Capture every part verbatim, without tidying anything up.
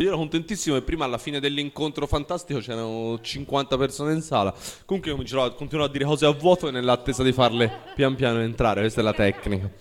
Io ero contentissimo e prima alla fine dell'incontro fantastico c'erano cinquanta persone in sala. Comunque io comincerò a, continuerò a dire cose a vuoto e nell'attesa di farle pian piano entrare, questa è la tecnica.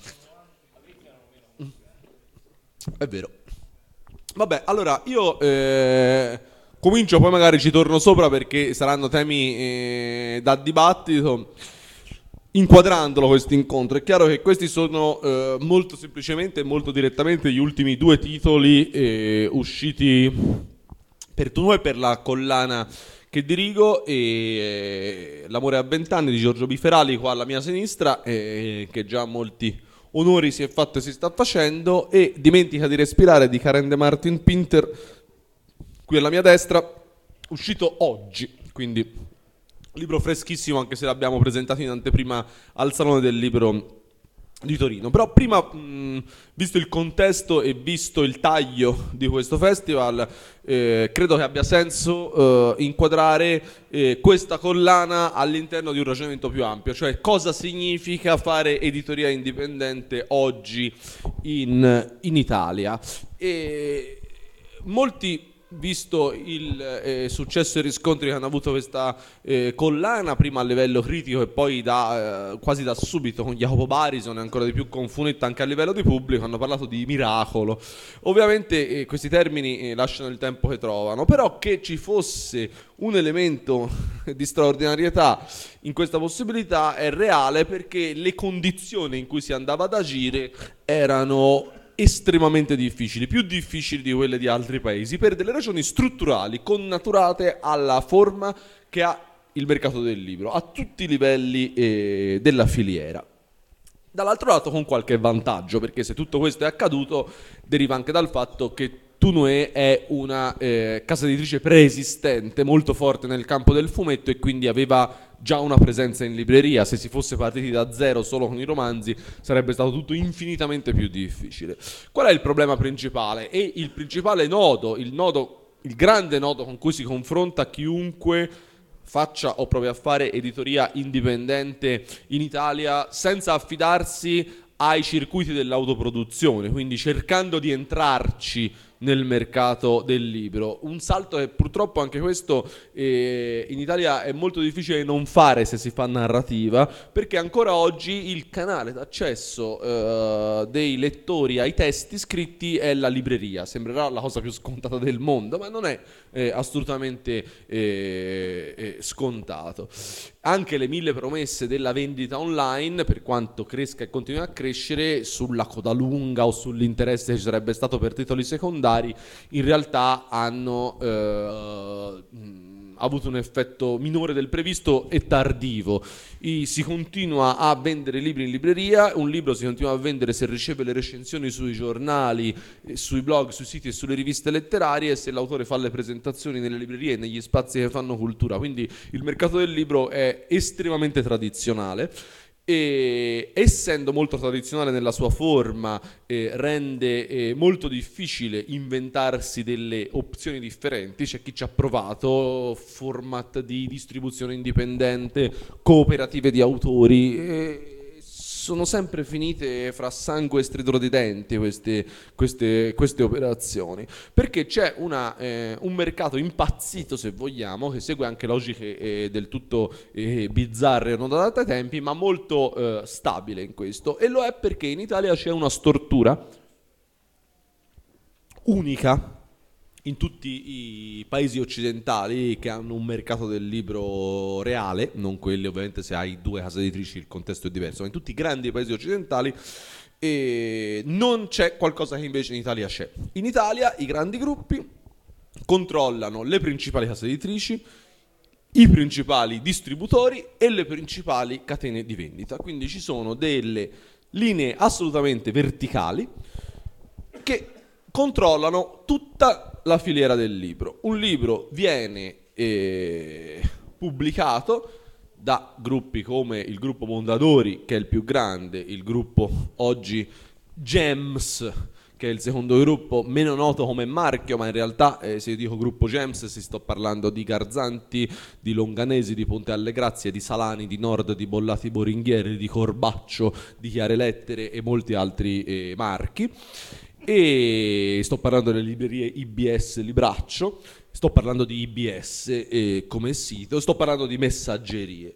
È vero. Vabbè, allora io eh, comincio, poi magari ci torno sopra perché saranno temi eh, da dibattito. Inquadrandolo questo incontro, è chiaro che questi sono eh, molto semplicemente e molto direttamente gli ultimi due titoli eh, usciti per tu e per la collana che dirigo, e eh, L'amore a vent'anni di Giorgio Biferali qua alla mia sinistra, eh, che già molti onori si è fatto e si sta facendo, e Dimentica di respirare di Karen De Martin Pinter qui alla mia destra, uscito oggi, quindi libro freschissimo, anche se l'abbiamo presentato in anteprima al Salone del Libro di Torino. Però prima, mh, visto il contesto e visto il taglio di questo festival, eh, credo che abbia senso eh, inquadrare eh, questa collana all'interno di un ragionamento più ampio, cioè cosa significa fare editoria indipendente oggi in, in Italia. E molti, visto il eh, successo e i riscontri che hanno avuto questa eh, collana, prima a livello critico e poi da, eh, quasi da subito con Jacopo Barison e ancora di più con Funetta anche a livello di pubblico, hanno parlato di miracolo. Ovviamente eh, questi termini eh, lasciano il tempo che trovano, però che ci fosse un elemento di straordinarietà in questa possibilità è reale, perché le condizioni in cui si andava ad agire erano estremamente difficili, più difficili di quelle di altri paesi, per delle ragioni strutturali connaturate alla forma che ha il mercato del libro a tutti i livelli eh, della filiera. Dall'altro lato con qualche vantaggio, perché se tutto questo è accaduto deriva anche dal fatto che Tunue è una eh, casa editrice preesistente, molto forte nel campo del fumetto, e quindi aveva già una presenza in libreria. Se si fosse partiti da zero solo con i romanzi sarebbe stato tutto infinitamente più difficile. Qual è il problema principale? E il principale nodo, il nodo, il grande nodo con cui si confronta chiunque faccia o provi a fare editoria indipendente in Italia senza affidarsi ai circuiti dell'autoproduzione, quindi cercando di entrarci nel mercato del libro. Un salto che purtroppo anche questo eh, in Italia è molto difficile non fare se si fa narrativa, perché ancora oggi il canale d'accesso eh, dei lettori ai testi scritti è la libreria. Sembrerà la cosa più scontata del mondo, ma non è eh, assolutamente eh, eh, scontato. Anche le mille promesse della vendita online, per quanto cresca e continui a crescere, sulla coda lunga o sull'interesse che ci sarebbe stato per titoli secondari, in realtà hanno eh, avuto un effetto minore del previsto e tardivo. I, si continua a vendere libri in libreria, un libro si continua a vendere se riceve le recensioni sui giornali, sui blog, sui siti e sulle riviste letterarie, e se l'autore fa le presentazioni nelle librerie e negli spazi che fanno cultura. Quindi il mercato del libro è estremamente tradizionale, e essendo molto tradizionale nella sua forma eh, rende eh, molto difficile inventarsi delle opzioni differenti. C'è chi ci ha provato, format di distribuzione indipendente, cooperative di autori, e sono sempre finite fra sangue e stridore di denti queste, queste, queste operazioni, perché c'è una, eh, un mercato impazzito, se vogliamo, che segue anche logiche eh, del tutto eh, bizzarre non da dai tempi, ma molto eh, stabile in questo. E lo è perché in Italia c'è una stortura unica in tutti i paesi occidentali che hanno un mercato del libro reale, non quelli ovviamente, se hai due case editrici il contesto è diverso, ma in tutti i grandi paesi occidentali eh, non c'è qualcosa che invece in Italia c'è. In Italia i grandi gruppi controllano le principali case editrici, i principali distributori e le principali catene di vendita, quindi ci sono delle linee assolutamente verticali che controllano tutta la filiera del libro. Un libro viene eh, pubblicato da gruppi come il gruppo Mondadori, che è il più grande, il gruppo oggi Gems, che è il secondo gruppo, meno noto come marchio, ma in realtà eh, se io dico gruppo Gems si sto parlando di Garzanti, di Longanesi, di Ponte alle Grazie, di Salani, di Nord, di Bollati Boringhieri, di Corbaccio, di Chiare Lettere e molti altri eh, marchi. e sto parlando delle librerie I B S Libraccio, sto parlando di I B S eh, come sito, sto parlando di messaggerie.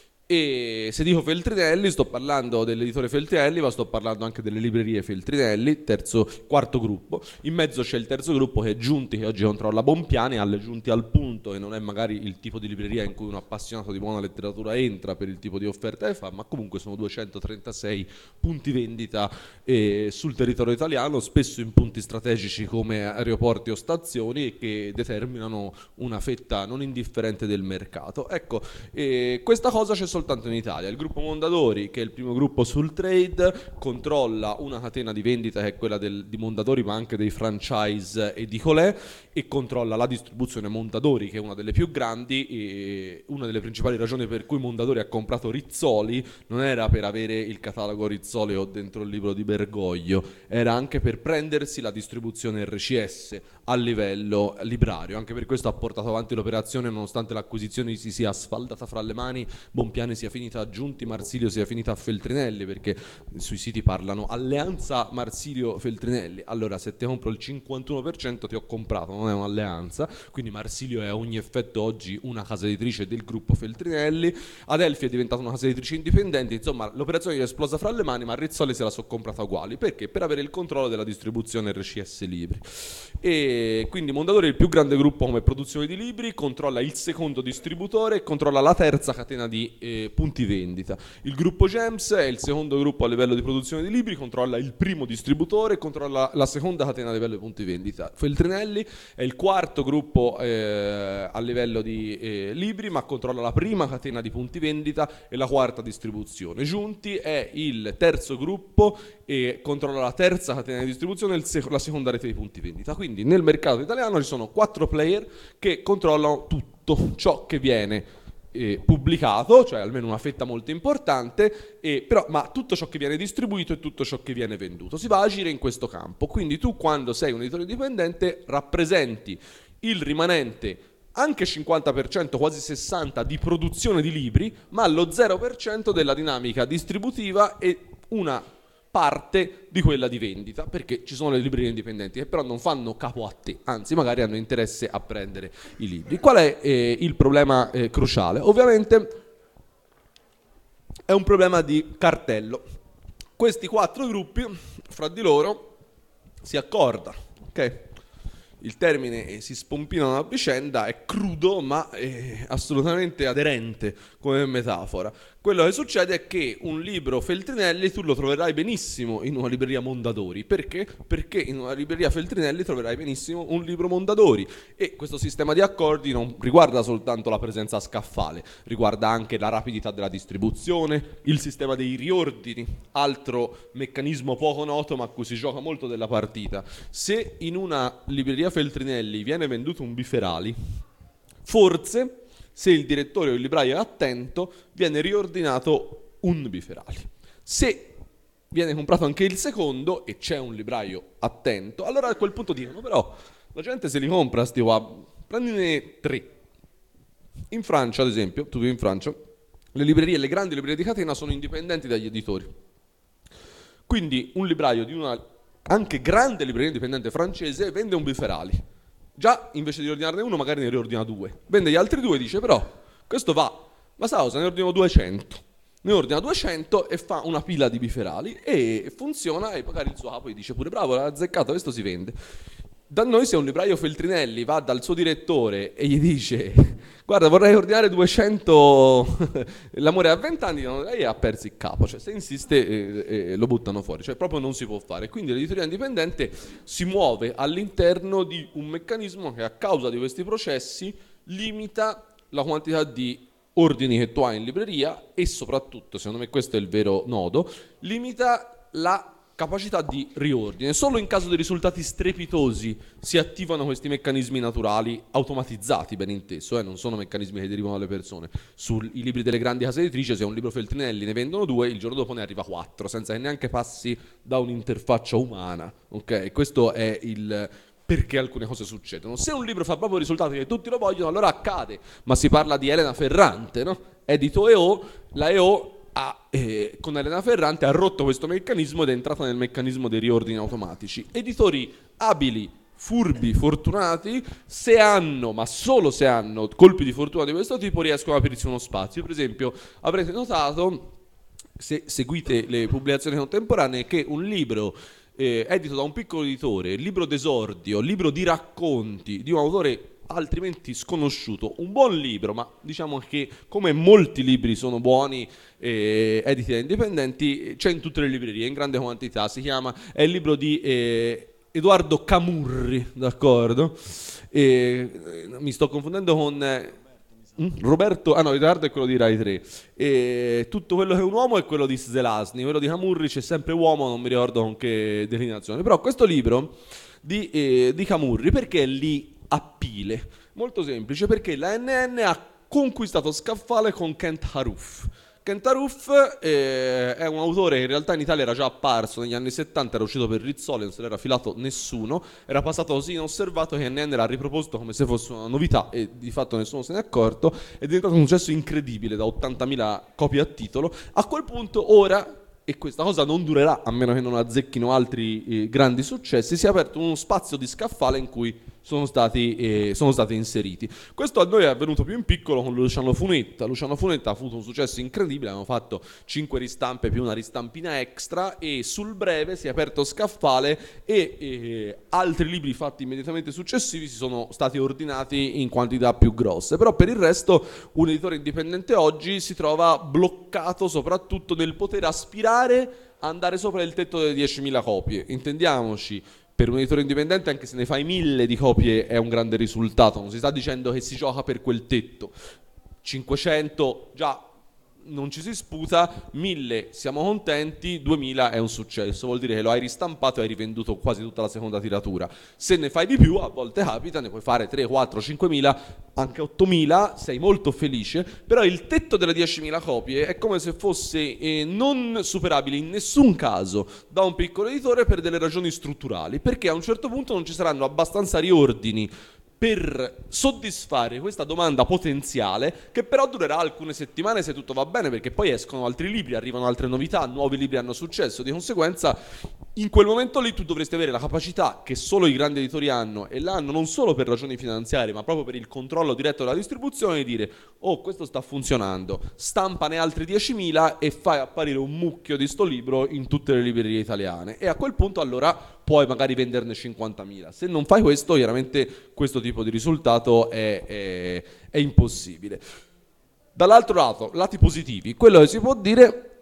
E se dico Feltrinelli sto parlando dell'editore Feltrinelli, ma sto parlando anche delle librerie Feltrinelli, terzo, quarto gruppo. In mezzo c'è il terzo gruppo che è Giunti, che oggi controlla Bompiani, alle Giunti al Punto, che non è magari il tipo di libreria in cui un appassionato di buona letteratura entra per il tipo di offerta che fa, ma comunque sono duecentotrentasei punti vendita eh, sul territorio italiano, spesso in punti strategici come aeroporti o stazioni, che determinano una fetta non indifferente del mercato. Ecco, eh, questa cosa c'è soltanto in Italia. Il gruppo Mondadori, che è il primo gruppo sul trade, controlla una catena di vendita che è quella del, di Mondadori, ma anche dei franchise edicolè, e controlla la distribuzione Mondadori, che è una delle più grandi. E una delle principali ragioni per cui Mondadori ha comprato Rizzoli non era per avere il catalogo Rizzoli o dentro il libro di Bergoglio, era anche per prendersi la distribuzione R C S a livello librario. Anche per questo ha portato avanti l'operazione, nonostante l'acquisizione si sia sfaldata fra le mani, Bompiani sia finita a Giunti, Marsilio sia finita a Feltrinelli, perché sui siti parlano alleanza Marsilio-Feltrinelli. Allora, se ti compro il cinquantuno per cento ti ho comprato, non è un'alleanza. Quindi Marsilio è a ogni effetto oggi una casa editrice del gruppo Feltrinelli, Adelphi è diventata una casa editrice indipendente. Insomma, l'operazione gli è esplosa fra le mani, ma Rizzoli se la so comprata uguali. Perché? Per avere il controllo della distribuzione R C S libri. E quindi Mondadori è il più grande gruppo come produzione di libri, controlla il secondo distributore e controlla la terza catena di eh, punti vendita. Il gruppo Gems è il secondo gruppo a livello di produzione di libri, controlla il primo distributore e controlla la seconda catena a livello di punti vendita. Feltrinelli è il quarto gruppo eh, a livello di eh, libri, ma controlla la prima catena di punti vendita e la quarta distribuzione. Giunti è il terzo gruppo e controlla la terza catena di distribuzione e sec- la seconda rete di punti vendita. Quindi nel mercato italiano ci sono quattro player che controllano tutto ciò che viene eh, pubblicato, cioè almeno una fetta molto importante, eh, però, ma tutto ciò che viene distribuito e tutto ciò che viene venduto. Si va a agire in questo campo. Quindi tu, quando sei un editore indipendente, rappresenti il rimanente anche cinquanta per cento, quasi sessanta per cento di produzione di libri, ma lo zero per cento della dinamica distributiva e una parte di quella di vendita, perché ci sono le librerie indipendenti che però non fanno capo a te, anzi magari hanno interesse a prendere i libri. Qual è eh, il problema eh, cruciale? Ovviamente è un problema di cartello. Questi quattro gruppi fra di loro si accordano, ok? Il termine eh, si spompinano a vicenda, è crudo ma è assolutamente aderente come metafora. Quello che succede è che un libro Feltrinelli tu lo troverai benissimo in una libreria Mondadori. Perché? Perché in una libreria Feltrinelli troverai benissimo un libro Mondadori. E questo sistema di accordi non riguarda soltanto la presenza scaffale, riguarda anche la rapidità della distribuzione, il sistema dei riordini, altro meccanismo poco noto ma a cui si gioca molto della partita. Se in una libreria Feltrinelli viene venduto un Biferali, forse, se il direttore o il libraio è attento, viene riordinato un Biferali. Se viene comprato anche il secondo e c'è un libraio attento, allora a quel punto dicono: però la gente se li compra sti qua, prendine tre. In Francia, ad esempio, tu vivi in Francia, le librerie, le grandi librerie di catena sono indipendenti dagli editori. Quindi un libraio di una anche grande libreria indipendente francese vende un Biferali. Già, invece di riordinarne uno, magari ne riordina due. Vende gli altri due e dice: però, questo va, ma sa cosa, ne ordino duecento. Ne ordina duecento e fa una pila di Biferali e funziona, e magari il suo capo gli dice pure: bravo, l'ha azzeccato, questo si vende. Da noi, se un libraio Feltrinelli va dal suo direttore e gli dice: guarda, vorrei ordinare duecento l'amore a vent'anni, lei ha perso il capo. Cioè, se insiste eh, eh, lo buttano fuori, cioè proprio non si può fare. Quindi l'editoria indipendente si muove all'interno di un meccanismo che, a causa di questi processi, limita la quantità di ordini che tu hai in libreria e soprattutto, secondo me questo è il vero nodo, limita la capacità di riordine. Solo in caso di risultati strepitosi si attivano questi meccanismi naturali automatizzati, ben inteso, eh? Non sono meccanismi che derivano dalle persone. Sui libri delle grandi case editrici, se un libro Feltrinelli ne vendono due, il giorno dopo ne arriva quattro, senza che neanche passi da un'interfaccia umana, ok? Questo è il perché alcune cose succedono. Se un libro fa proprio risultati che tutti lo vogliono, allora accade. Ma si parla di Elena Ferrante, no? Edito E O, la E O ha, eh, con Elena Ferrante ha rotto questo meccanismo ed è entrata nel meccanismo dei riordini automatici. Editori abili, furbi, fortunati, se hanno, ma solo se hanno colpi di fortuna di questo tipo, riescono ad aprirsi uno spazio. Per esempio, avrete notato, se seguite le pubblicazioni contemporanee, che un libro eh, edito da un piccolo editore, libro d'esordio, libro di racconti di un autore altrimenti sconosciuto, un buon libro, ma diciamo che come molti libri sono buoni eh, editi da indipendenti, c'è in tutte le librerie in grande quantità. Si chiama, è il libro di eh, Edoardo Camurri, d'accordo? E, eh, mi sto confondendo con eh, Roberto, ah no, Edoardo è quello di Rai tre. E tutto quello che è un uomo è quello di Zelazny, quello di Camurri c'è sempre uomo, non mi ricordo con che declinazione. Però questo libro di, eh, di Camurri, perché è lì a pile? Molto semplice, perché la N N ha conquistato scaffale con Kent Haruf. Kent Haruf eh, è un autore che in realtà in Italia era già apparso negli anni settanta, era uscito per Rizzoli, non se l'era filato nessuno, era passato così inosservato che N N l'ha riproposto come se fosse una novità e di fatto nessuno se ne è accorto. È diventato un successo incredibile, da ottantamila copie a titolo. A quel punto ora, e questa cosa non durerà a meno che non azzecchino altri eh, grandi successi, si è aperto uno spazio di scaffale in cui sono stati, eh, sono stati inseriti. Questo a noi è avvenuto più in piccolo con Luciano Funetta. Luciano Funetta ha avuto un successo incredibile, abbiamo fatto cinque ristampe più una ristampina extra e sul breve si è aperto scaffale e eh, altri libri fatti immediatamente successivi si sono stati ordinati in quantità più grosse. Però per il resto un editore indipendente oggi si trova bloccato soprattutto nel poter aspirare a andare sopra il tetto delle diecimila copie. Intendiamoci, per un editore indipendente anche se ne fai mille di copie è un grande risultato, non si sta dicendo che si gioca per quel tetto. cinquecento già non ci si sputa, mille siamo contenti, duemila è un successo, vuol dire che lo hai ristampato e hai rivenduto quasi tutta la seconda tiratura. Se ne fai di più, a volte capita, ne puoi fare tre, quattro, cinquemila, anche ottomila, sei molto felice, però il tetto delle diecimila copie è come se fosse eh, non superabile in nessun caso da un piccolo editore per delle ragioni strutturali, perché a un certo punto non ci saranno abbastanza riordini per soddisfare questa domanda potenziale, che però durerà alcune settimane se tutto va bene, perché poi escono altri libri, arrivano altre novità, nuovi libri hanno successo. Di conseguenza in quel momento lì tu dovresti avere la capacità che solo i grandi editori hanno, e l'hanno non solo per ragioni finanziarie ma proprio per il controllo diretto della distribuzione, di dire: oh, questo sta funzionando, stampane altri diecimila e fai apparire un mucchio di sto libro in tutte le librerie italiane, e a quel punto allora puoi magari venderne cinquantamila. Se non fai questo, chiaramente questo tipo di risultato è, è, è impossibile. Dall'altro lato, lati positivi, quello che si può dire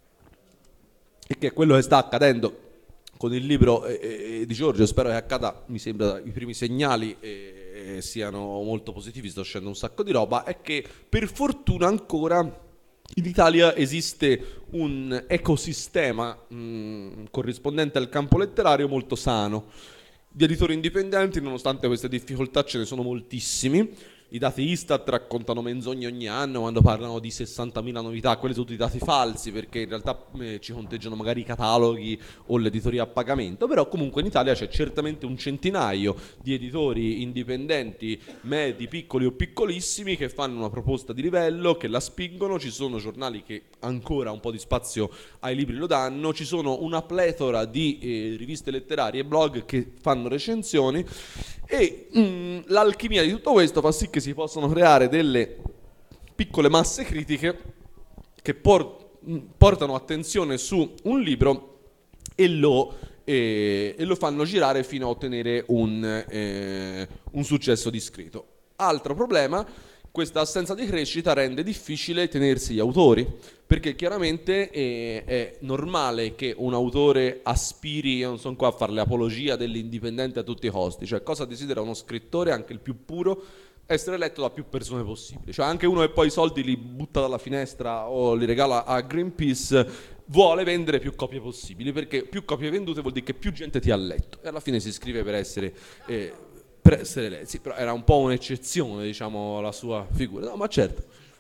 è che quello che sta accadendo con il libro eh, di Giorgio, spero che accada, mi sembra i primi segnali eh, siano molto positivi, sta uscendo un sacco di roba, è che per fortuna ancora in Italia esiste un ecosistema mh, corrispondente al campo letterario molto sano, di editori indipendenti. Nonostante queste difficoltà ce ne sono moltissimi. I dati Istat raccontano menzogne ogni anno quando parlano di sessantamila novità, quelli sono tutti dati falsi, perché in realtà eh, ci conteggiano magari i cataloghi o l'editoria a pagamento, però comunque in Italia c'è certamente un centinaio di editori indipendenti, medi, piccoli o piccolissimi, che fanno una proposta di livello, che la spingono. Ci sono giornali che ancora un po' di spazio ai libri lo danno, ci sono una pletora di eh, riviste letterarie e blog che fanno recensioni, e mm, l'alchimia di tutto questo fa sì che si possano creare delle piccole masse critiche che por- portano attenzione su un libro e lo, eh, e lo fanno girare fino a ottenere un, eh, un successo discreto. Altro problema: questa assenza di crescita rende difficile tenersi gli autori, perché chiaramente è, è normale che un autore aspiri, io non sono qua a fare l'apologia dell'indipendente a tutti i costi, cioè cosa desidera uno scrittore, anche il più puro? Essere letto da più persone possibili. Cioè anche uno che poi i soldi li butta dalla finestra o li regala a Greenpeace vuole vendere più copie possibili, perché più copie vendute vuol dire che più gente ti ha letto, e alla fine si iscrive per essere... Eh, per essere lei, sì, però era un po' un'eccezione, diciamo, la sua figura. No, ma certo,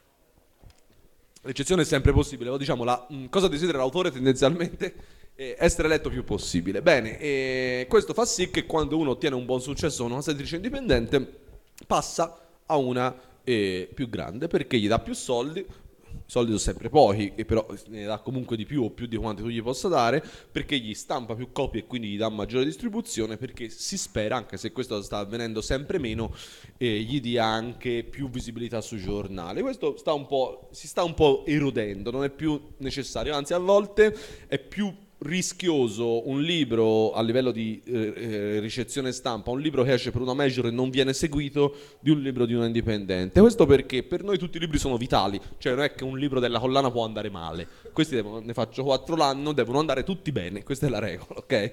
l'eccezione è sempre possibile. Diciamo, la mh, cosa desidera l'autore tendenzialmente è essere letto più possibile. Bene, e questo fa sì che quando uno ottiene un buon successo con una casa editrice indipendente passa a una eh, più grande, perché gli dà più soldi, i soldi sono sempre pochi, e però ne dà comunque di più o più di quanto tu gli possa dare, perché gli stampa più copie e quindi gli dà maggiore distribuzione, perché si spera, anche se questo sta avvenendo sempre meno, eh, gli dia anche più visibilità sui giornali. Questo sta un po', si sta un po' erodendo, non è più necessario, anzi a volte è più rischioso un libro a livello di eh, eh, ricezione stampa, un libro che esce per una major e non viene seguito, di un libro di una indipendente. Questo perché per noi tutti i libri sono vitali, cioè non è che un libro della collana può andare male, questi devono, ne faccio quattro l'anno, devono andare tutti bene, questa è la regola, ok?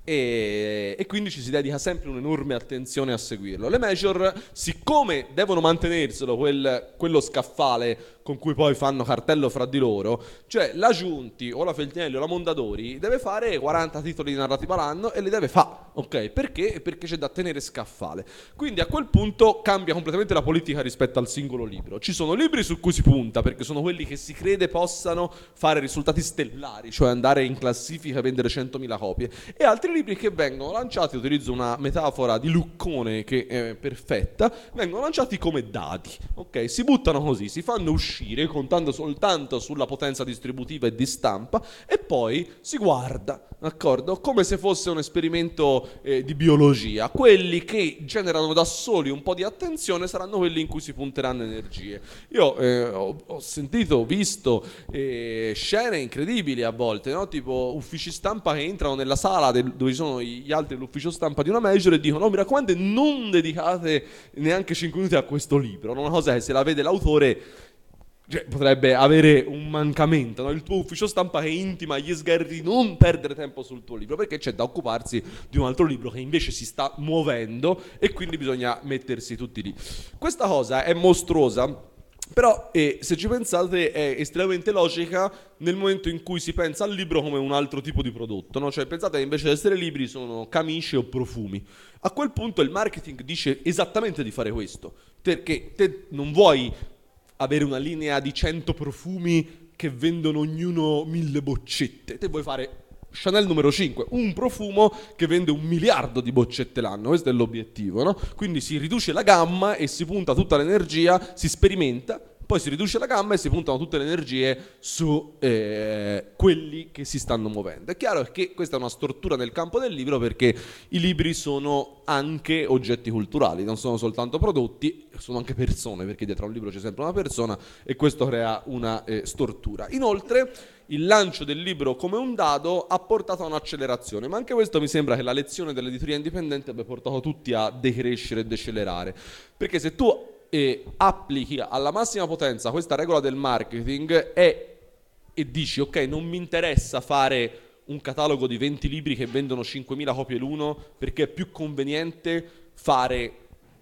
E, e quindi ci si dedica sempre un'enorme attenzione a seguirlo. Le major, siccome devono mantenerselo quel, quello scaffale con cui poi fanno cartello fra di loro, cioè la Giunti o la Feltrinelli o la Mondadori deve fare quaranta titoli di narrativa l'anno e li deve fare, ok? Perché? Perché c'è da tenere scaffale. Quindi a quel punto cambia completamente la politica rispetto al singolo libro. Ci sono libri su cui si punta, perché sono quelli che si crede possano fare risultati stellari, cioè andare in classifica e vendere centomila copie, e altri libri che vengono lanciati, utilizzo una metafora di Luccone che è perfetta, vengono lanciati come dadi, ok? Si buttano così, si fanno uscire contando soltanto sulla potenza distributiva e di stampa, e poi si guarda, d'accordo? Come se fosse un esperimento eh, di biologia. Quelli che generano da soli un po' di attenzione saranno quelli in cui si punteranno energie. Io eh, ho, ho sentito, ho visto eh, scene incredibili a volte, no? Tipo uffici stampa che entrano nella sala del, dove ci sono gli altri dell'ufficio stampa di una major e dicono: no, mi raccomando, non dedicate neanche cinque minuti a questo libro. Una cosa che se la vede l'autore, cioè, potrebbe avere un mancamento, no? Il tuo ufficio stampa che intima agli sgherri di non perdere tempo sul tuo libro, perché c'è da occuparsi di un altro libro che invece si sta muovendo e quindi bisogna mettersi tutti lì. Questa cosa è mostruosa, però eh, se ci pensate è estremamente logica nel momento in cui si pensa al libro come un altro tipo di prodotto, no? Cioè pensate che invece di essere libri sono camicie o profumi. A quel punto il marketing dice esattamente di fare questo, perché te non vuoi avere una linea di cento profumi che vendono ognuno mille boccette. Te vuoi fare Chanel numero cinque, un profumo che vende un miliardo di boccette l'anno. Questo è l'obiettivo, no? Quindi si riduce la gamma e si punta tutta l'energia, si sperimenta, poi si riduce la gamma e si puntano tutte le energie su eh, quelli che si stanno muovendo. È chiaro che questa è una stortura nel campo del libro, perché i libri sono anche oggetti culturali, non sono soltanto prodotti, sono anche persone, perché dietro a un libro c'è sempre una persona, e questo crea una eh, stortura. Inoltre il lancio del libro come un dado ha portato a un'accelerazione, ma anche questo mi sembra che la lezione dell'editoria indipendente abbia portato tutti a decrescere e decelerare, perché se tu e applichi alla massima potenza questa regola del marketing e, e dici: ok, non mi interessa fare un catalogo di venti libri che vendono cinquemila copie l'uno, perché è più conveniente fare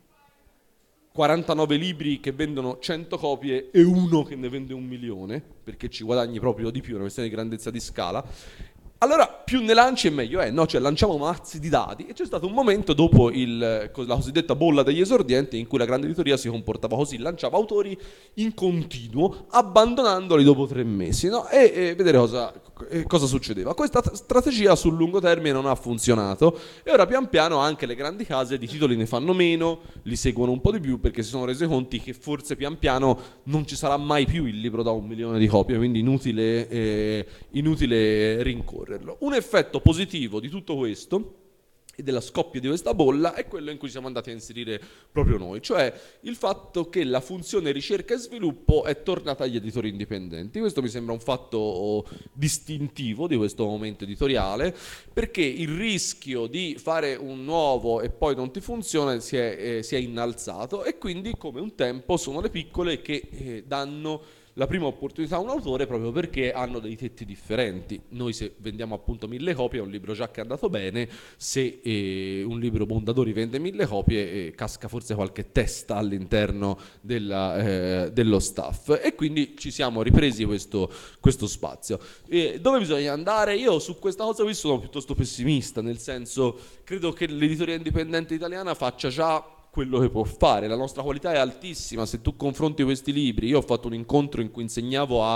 quarantanove libri che vendono cento copie e uno che ne vende un milione, perché ci guadagni proprio di più, è una questione di grandezza di scala. Allora più ne lanci e meglio è, no? Cioè lanciamo mazzi di dati, e c'è stato un momento dopo il, la cosiddetta bolla degli esordienti in cui la grande editoria si comportava così, lanciava autori in continuo abbandonandoli dopo tre mesi, no? E, e vedere cosa, eh, cosa succedeva. Questa t- strategia sul lungo termine non ha funzionato, e ora pian piano anche le grandi case di titoli ne fanno meno, li seguono un po' di più, perché si sono resi conti che forse pian piano non ci sarà mai più il libro da un milione di copie, quindi inutile, eh, inutile rincorrere. Un effetto positivo di tutto questo e della scoppia di questa bolla è quello in cui siamo andati a inserire proprio noi, cioè il fatto che la funzione ricerca e sviluppo è tornata agli editori indipendenti. Questo mi sembra un fatto distintivo di questo momento editoriale, perché il rischio di fare un nuovo e poi non ti funziona si è, eh, si è innalzato, e quindi come un tempo sono le piccole che eh, danno la prima opportunità a un autore, proprio perché hanno dei tetti differenti. Noi se vendiamo appunto mille copie è un libro già che è andato bene, se eh, un libro Mondadori vende mille copie eh, casca forse qualche testa all'interno della, eh, dello staff, e quindi ci siamo ripresi questo, questo spazio. E dove bisogna andare? Io su questa cosa qui sono piuttosto pessimista, nel senso, credo che l'editoria indipendente italiana faccia già quello che può fare. La nostra qualità è altissima. Se tu confronti questi libri, io ho fatto un incontro in cui insegnavo a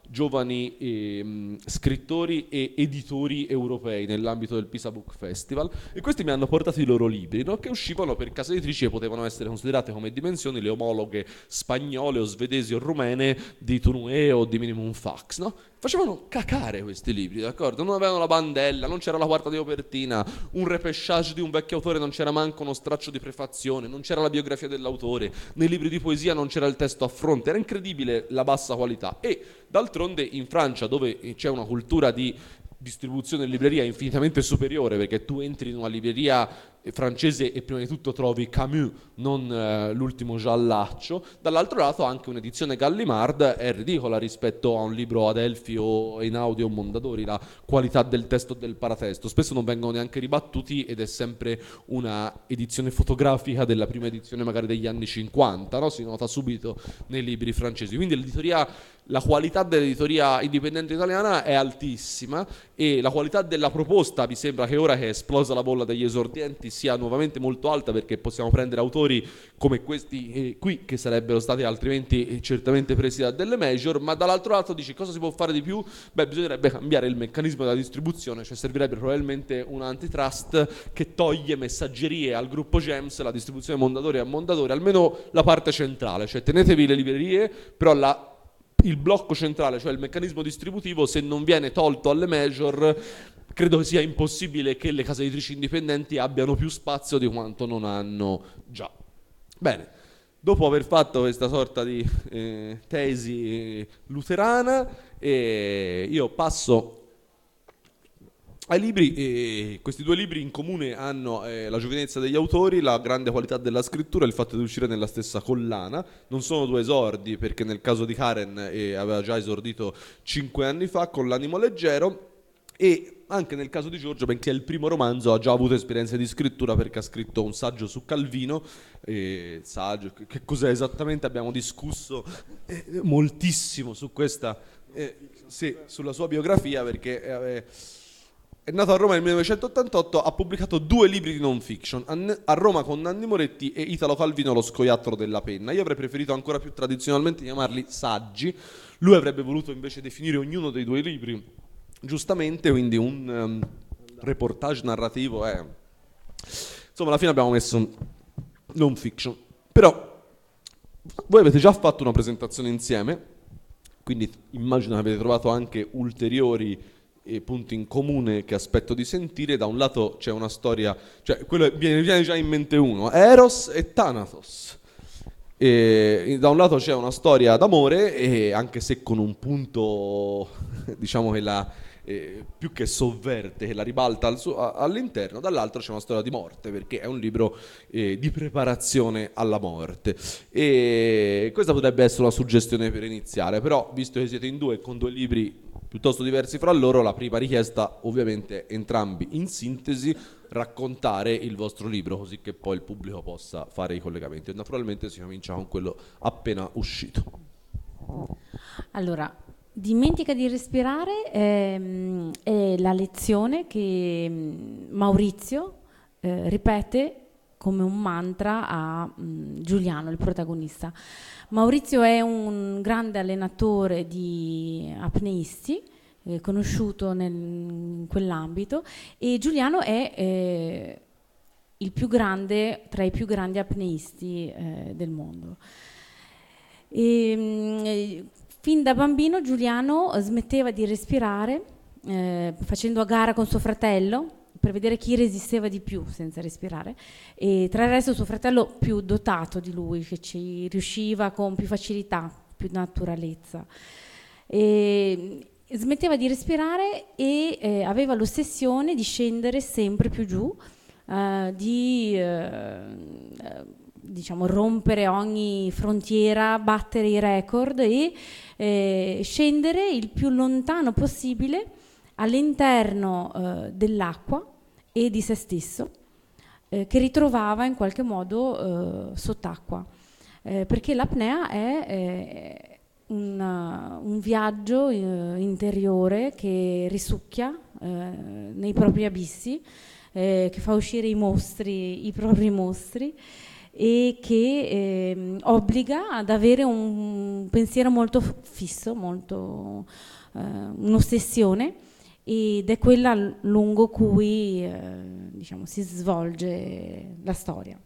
giovani ehm, scrittori e editori europei nell'ambito del Pisa Book Festival, e questi mi hanno portato i loro libri, no? Che uscivano per case editrici e potevano essere considerate come dimensioni le omologhe spagnole o svedesi o rumene di Tunue o di Minimum Fax, no? Facevano cacare questi libri, d'accordo? Non avevano la bandella, non c'era la quarta di copertina, un repêchage di un vecchio autore, non c'era manco uno straccio di prefazione, non c'era la biografia dell'autore, nei libri di poesia non c'era il testo a fronte, era incredibile la bassa qualità. E d'altronde in Francia, dove c'è una cultura di distribuzione in libreria infinitamente superiore, perché tu entri in una libreria francese e prima di tutto trovi Camus, non eh, l'ultimo giallaccio, dall'altro lato anche un'edizione Gallimard è ridicola rispetto a un libro Adelphi o in audio Mondadori, la qualità del testo e del paratesto spesso non vengono neanche ribattuti ed è sempre una edizione fotografica della prima edizione magari degli anni cinquanta, no? Si nota subito nei libri francesi, quindi l'editoria, la qualità dell'editoria indipendente italiana è altissima e la qualità della proposta mi sembra che ora che è esplosa la bolla degli esordienti sia nuovamente molto alta, perché possiamo prendere autori come questi eh, qui che sarebbero stati altrimenti eh, certamente presi da delle major, ma dall'altro lato dici cosa si può fare di più? Beh, bisognerebbe cambiare il meccanismo della distribuzione, cioè servirebbe probabilmente un antitrust che toglie messaggerie al gruppo Gems, la distribuzione Mondadori a Mondadori, almeno la parte centrale, cioè tenetevi le librerie, però la il blocco centrale, cioè il meccanismo distributivo, se non viene tolto alle major, credo che sia impossibile che le case editrici indipendenti abbiano più spazio di quanto non hanno già. Bene, dopo aver fatto questa sorta di eh, tesi luterana, eh, io passo ai libri. E questi due libri in comune hanno eh, la giovinezza degli autori, la grande qualità della scrittura e il fatto di uscire nella stessa collana. Non sono due esordi, perché nel caso di Karen eh, aveva già esordito cinque anni fa con L'animo leggero, e anche nel caso di Giorgio, benché è il primo romanzo, ha già avuto esperienze di scrittura perché ha scritto un saggio su Calvino. Eh, saggio, che, che cos'è esattamente? Abbiamo discusso eh, moltissimo su questa, eh, sì, sulla sua biografia, perché eh, è nato a Roma nel millenovecentottantotto, ha pubblicato due libri di non fiction, a Roma con Nanni Moretti e Italo Calvino, Lo scoiattolo della penna. Io avrei preferito ancora più tradizionalmente chiamarli saggi, lui avrebbe voluto invece definire ognuno dei due libri giustamente, quindi un um, reportage narrativo è... Insomma, alla fine abbiamo messo non fiction. Però voi avete già fatto una presentazione insieme, quindi immagino che avete trovato anche ulteriori e punti in comune che aspetto di sentire. Da un lato c'è una storia, cioè quello viene, viene già in mente uno, Eros e Thanatos. E da un lato c'è una storia d'amore, e anche se con un punto diciamo che la eh, più che sovverte, che la ribalta al suo, a, all'interno, dall'altro c'è una storia di morte, perché è un libro eh, di preparazione alla morte. E questa potrebbe essere una suggestione per iniziare, però visto che siete in due con due libri piuttosto diversi fra loro, la prima richiesta ovviamente entrambi in sintesi raccontare il vostro libro, così che poi il pubblico possa fare i collegamenti. E naturalmente si comincia con quello appena uscito. Allora, Dimentica di respirare ehm, è la lezione che Maurizio eh, ripete come un mantra a mh, Giuliano, il protagonista. Maurizio è un grande allenatore di apneisti, eh, conosciuto nel, in quell'ambito, e Giuliano è eh, il più grande, tra i più grandi apneisti eh, del mondo. E, mh, fin da bambino Giuliano smetteva di respirare eh, facendo a gara con suo fratello per vedere chi resisteva di più senza respirare, e tra il resto suo fratello più dotato di lui, che ci riusciva con più facilità, più naturalezza. E smetteva di respirare e eh, aveva l'ossessione di scendere sempre più giù, eh, di eh, diciamo rompere ogni frontiera, battere i record e eh, scendere il più lontano possibile all'interno eh, dell'acqua e di se stesso, eh, che ritrovava in qualche modo eh, sott'acqua, eh, perché l'apnea è eh, una, un viaggio eh, interiore che risucchia eh, nei propri abissi, eh, che fa uscire i mostri, i propri mostri, e che eh, obbliga ad avere un pensiero molto fisso, molto, eh, un'ossessione, ed è quella lungo cui eh, diciamo, si svolge la storia.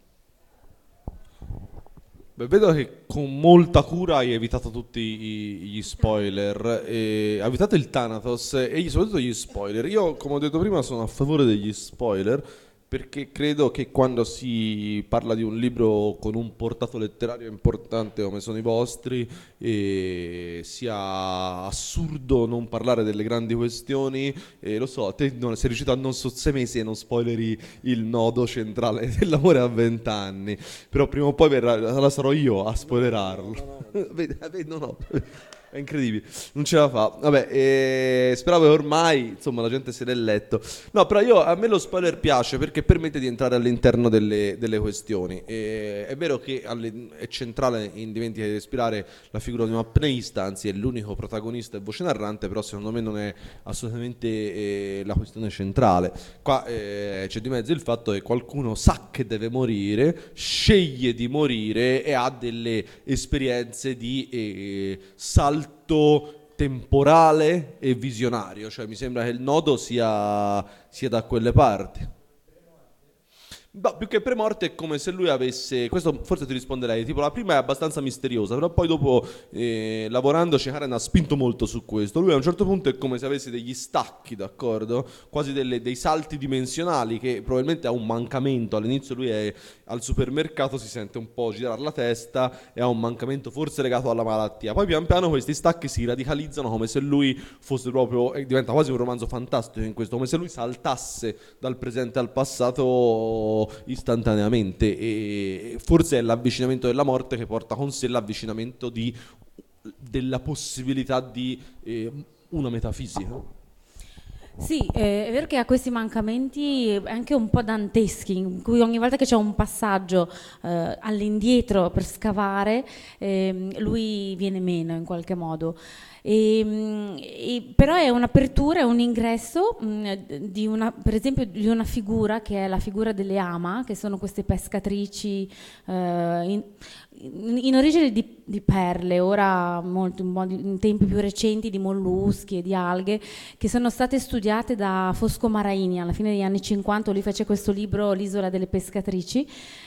Beh, vedo che con molta cura hai evitato tutti i- gli spoiler, e hai evitato il Thanatos e gli- soprattutto gli spoiler. Io, come ho detto prima, sono a favore degli spoiler perché credo che quando si parla di un libro con un portato letterario importante come sono i vostri, eh, sia assurdo non parlare delle grandi questioni. E lo so, te non, sei riuscito a non so sei mesi e non spoileri il nodo centrale dell'amore a vent'anni. Però prima o poi verrà, allora sarò io a spoilerarlo. Vedi, vedi, no, no. È incredibile, non ce la fa. Vabbè, eh, speravo che ormai, insomma, la gente se l'è letto. No, però io, a me lo spoiler piace perché permette di entrare all'interno delle, delle questioni. E, è vero che alle- è centrale in Dimentica di respirare la figura di un apneista, anzi è l'unico protagonista e voce narrante, però secondo me non è assolutamente eh, la questione centrale. Qua eh, c'è di mezzo il fatto che qualcuno sa che deve morire, sceglie di morire e ha delle esperienze di eh, salto temporale e visionario, cioè mi sembra che il nodo sia, sia da quelle parti. No, più che premorte è come se lui avesse, questo forse ti risponderei, tipo la prima è abbastanza misteriosa, però poi dopo eh, lavorandoci Karen ha spinto molto su questo. Lui a un certo punto è come se avesse degli stacchi, d'accordo? Quasi delle- dei salti dimensionali che probabilmente ha un mancamento. All'inizio lui è al supermercato, si sente un po' girare la testa e ha un mancamento forse legato alla malattia. Poi pian piano questi stacchi si radicalizzano come se lui fosse proprio, e diventa quasi un romanzo fantastico in questo, come se lui saltasse dal presente al passato istantaneamente, e forse è l'avvicinamento della morte che porta con sé l'avvicinamento di, della possibilità di eh, una metafisica. Sì, eh, è vero che ha questi mancamenti anche un po' danteschi, in cui ogni volta che c'è un passaggio eh, all'indietro per scavare, ehm, lui viene meno in qualche modo. E, mh, e- però è un'apertura, è un ingresso mh, di una, per esempio, di una figura che è la figura delle ama, che sono queste pescatrici eh, in, in- in origine di, di perle, ora molto, in, modi- in tempi più recenti di molluschi e di alghe, che sono state studiate da Fosco Maraini alla fine degli anni cinquanta. Lui fece questo libro, L'isola delle pescatrici,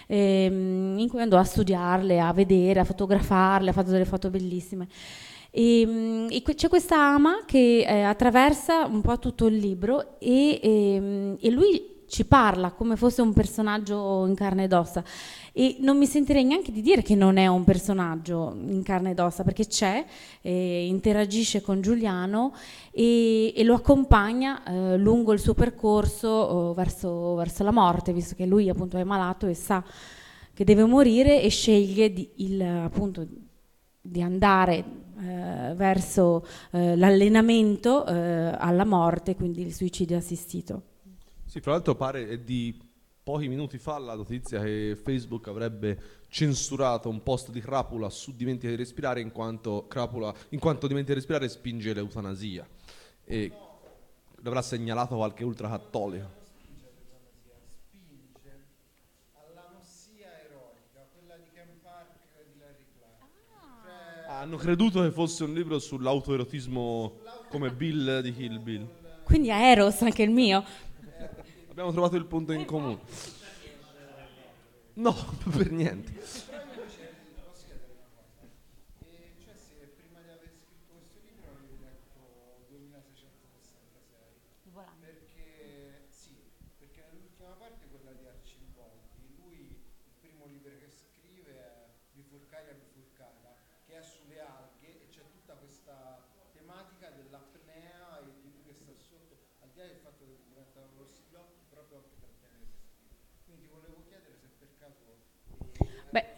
ehm, in cui andò a studiarle, a vedere, a fotografarle, ha fatto delle foto bellissime. E, mm, e que- c'è questa ama che eh, attraversa un po' tutto il libro e, ehm, e lui ci parla come fosse un personaggio in carne ed ossa, e non mi sentirei neanche di dire che non è un personaggio in carne ed ossa, perché c'è, eh, interagisce con Giuliano e, e lo accompagna eh, lungo il suo percorso oh, verso, verso la morte, visto che lui appunto è malato e sa che deve morire, e sceglie di, il, appunto, di andare eh, verso eh, l'allenamento eh, alla morte, quindi il suicidio assistito. Sì, fra l'altro pare è di pochi minuti fa la notizia che Facebook avrebbe censurato un post di Crapula su Dimentica di respirare in quanto Crapula, in quanto Dimentica di respirare spinge l'eutanasia, e l'avrà segnalato qualche ultracattolico. Hanno creduto che fosse un libro sull'autoerotismo come Bill di Kill Bill. Quindi a Eros anche il mio. Abbiamo trovato il punto in comune. No, per niente. Beh,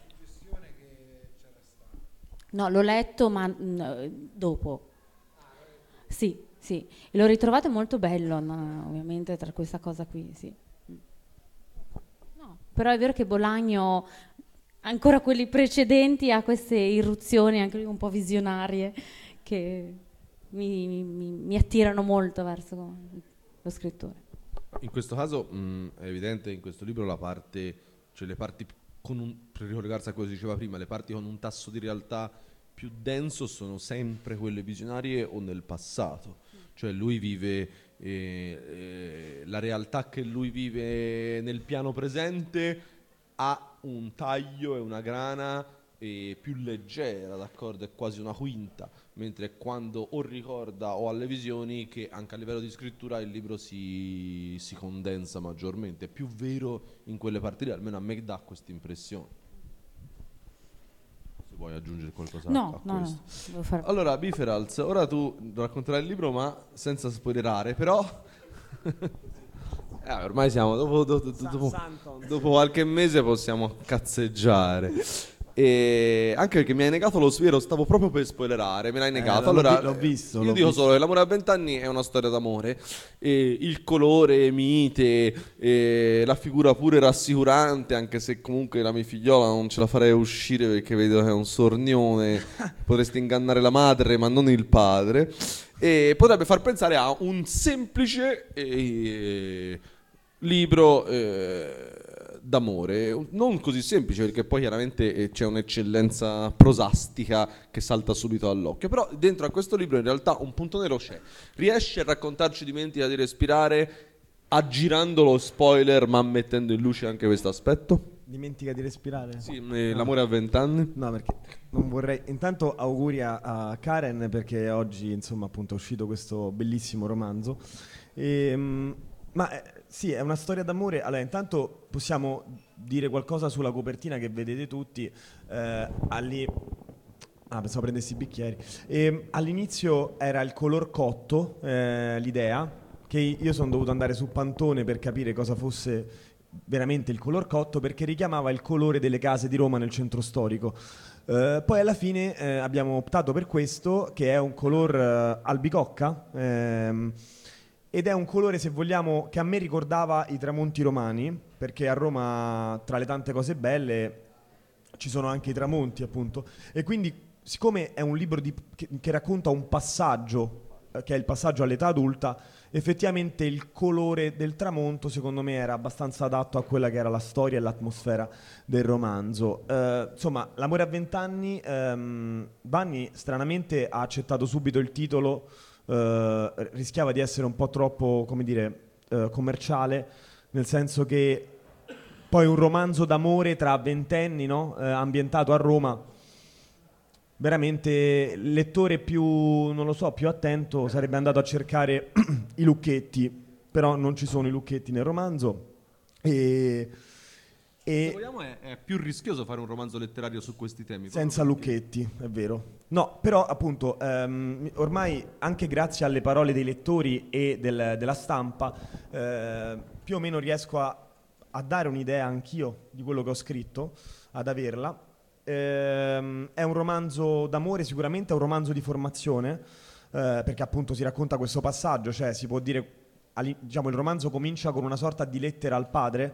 no, l'ho letto, ma mh, dopo. Sì, sì. E l'ho ritrovato molto bello, no, ovviamente, tra questa cosa qui, sì. No, però è vero che Bolagno, ancora quelli precedenti, ha queste irruzioni anche lui un po' visionarie che mi, mi- mi- mi attirano molto verso lo scrittore. In questo caso mh, è evidente in questo libro la parte, cioè le parti con un, per ricollegarsi a quello che si diceva prima, le parti con un tasso di realtà più denso sono sempre quelle visionarie o nel passato. Cioè lui vive eh, eh, la realtà che lui vive nel piano presente ha un taglio e una grana eh, più leggera, d'accordo? È quasi una quinta, mentre quando o ricorda o ha le visioni, che anche a livello di scrittura il libro si, si condensa maggiormente, è più vero in quelle parti lì, almeno a me dà questa impressione. Vuoi aggiungere qualcosa No, a no, questo? no, devo fare... Allora, Biferals, ora tu racconterai il libro, ma senza spoilerare, però... eh, ormai siamo, dopo, dopo, dopo, dopo qualche mese possiamo cazzeggiare. E anche perché mi hai negato lo sfero, stavo proprio per spoilerare, me l'hai negato. l'ho Allora, vi- l'ho visto, io l'ho dico visto. solo che L'amore a vent'anni è una storia d'amore. E il colore mite, e la figura pure rassicurante, anche se comunque la mia figliola non ce la farei uscire perché vedo che è un sornione. Potresti ingannare la madre, ma non il padre. E potrebbe far pensare a un semplice eh, libro eh, d'amore, non così semplice perché poi chiaramente eh, c'è un'eccellenza prosastica che salta subito all'occhio, però dentro a questo libro in realtà un punto nero c'è. Riesce a raccontarci Dimentica di respirare aggirando lo spoiler ma mettendo in luce anche questo aspetto? Dimentica di respirare? Sì, eh, No. L'amore a vent'anni. No, perché non vorrei. Intanto auguri a, a Karen perché oggi, insomma, appunto è uscito questo bellissimo romanzo. E, mm, ma eh, sì, è una storia d'amore. Allora, intanto possiamo dire qualcosa sulla copertina che vedete tutti. Eh, alli... Ah, pensavo prendessi i bicchieri. E, all'inizio era il color cotto, eh, l'idea, che io sono dovuto andare su Pantone per capire cosa fosse veramente il color cotto, perché richiamava il colore delle case di Roma nel centro storico. Eh, poi alla fine eh, abbiamo optato per questo, che è un color eh, albicocca, ehm, ed è un colore, se vogliamo, che a me ricordava i tramonti romani, perché a Roma, tra le tante cose belle, ci sono anche i tramonti, appunto. E quindi, siccome è un libro di- che, che racconta un passaggio, eh, che è il passaggio all'età adulta, effettivamente il colore del tramonto secondo me era abbastanza adatto a quella che era la storia e l'atmosfera del romanzo. Eh, insomma, L'amore a vent'anni, ehm, Vanni stranamente ha accettato subito il titolo, eh, rischiava di essere un po' troppo, come dire, eh, commerciale, nel senso che poi un romanzo d'amore tra ventenni, no? Eh, ambientato a Roma, veramente il lettore più, non lo so, più attento sarebbe andato a cercare i lucchetti, però non ci sono i lucchetti nel romanzo. E, Se e vogliamo è, è più rischioso fare un romanzo letterario su questi temi. senza lucchetti, è vero. No, però appunto ehm, ormai anche grazie alle parole dei lettori e del- della stampa eh, più o meno riesco a, a dare un'idea anch'io di quello che ho scritto, ad averla. Ehm, è un romanzo d'amore, sicuramente è un romanzo di formazione, eh, perché appunto si racconta questo passaggio, cioè si può dire, all'i- diciamo, il romanzo comincia con una sorta di lettera al padre,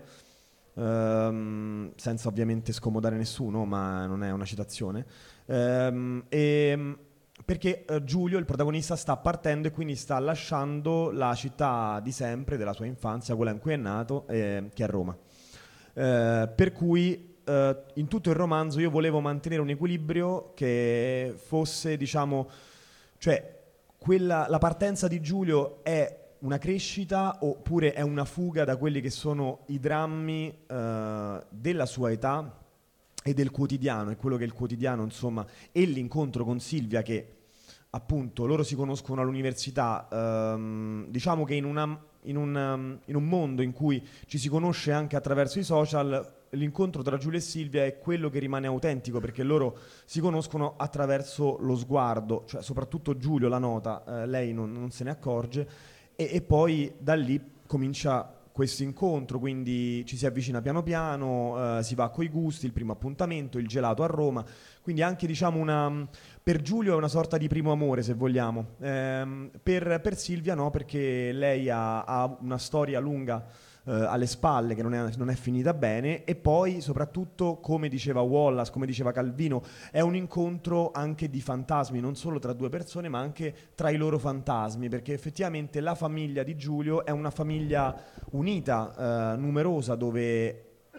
ehm, senza ovviamente scomodare nessuno, ma non è una citazione. Ehm, e, perché eh, Giulio, il protagonista, sta partendo e quindi sta lasciando la città di sempre, della sua infanzia, quella in cui è nato, eh, che è Roma. Eh, per cui eh, in tutto il romanzo io volevo mantenere un equilibrio che fosse, diciamo, cioè quella, la partenza di Giulio è una crescita oppure è una fuga da quelli che sono i drammi eh, della sua età e del quotidiano, e quello che è il quotidiano, insomma, e l'incontro con Silvia, che appunto loro si conoscono all'università, ehm, diciamo che in, una, in, un, in un mondo in cui ci si conosce anche attraverso i social, l'incontro tra Giulia e Silvia è quello che rimane autentico, perché loro si conoscono attraverso lo sguardo, cioè soprattutto Giulio la nota, eh, lei non, non se ne accorge, e, e poi da lì comincia questo incontro, quindi ci si avvicina piano piano, eh, si va coi gusti, il primo appuntamento, il gelato a Roma, quindi anche, diciamo, una, per Giulio è una sorta di primo amore, se vogliamo. Ehm, per, per Silvia no, perché lei ha, ha una storia lunga eh, alle spalle che non è, non è finita bene, e poi soprattutto, come diceva Wallace, come diceva Calvino, è un incontro anche di fantasmi, non solo tra due persone ma anche tra i loro fantasmi, perché effettivamente la famiglia di Giulio è una famiglia unita, eh, numerosa, dove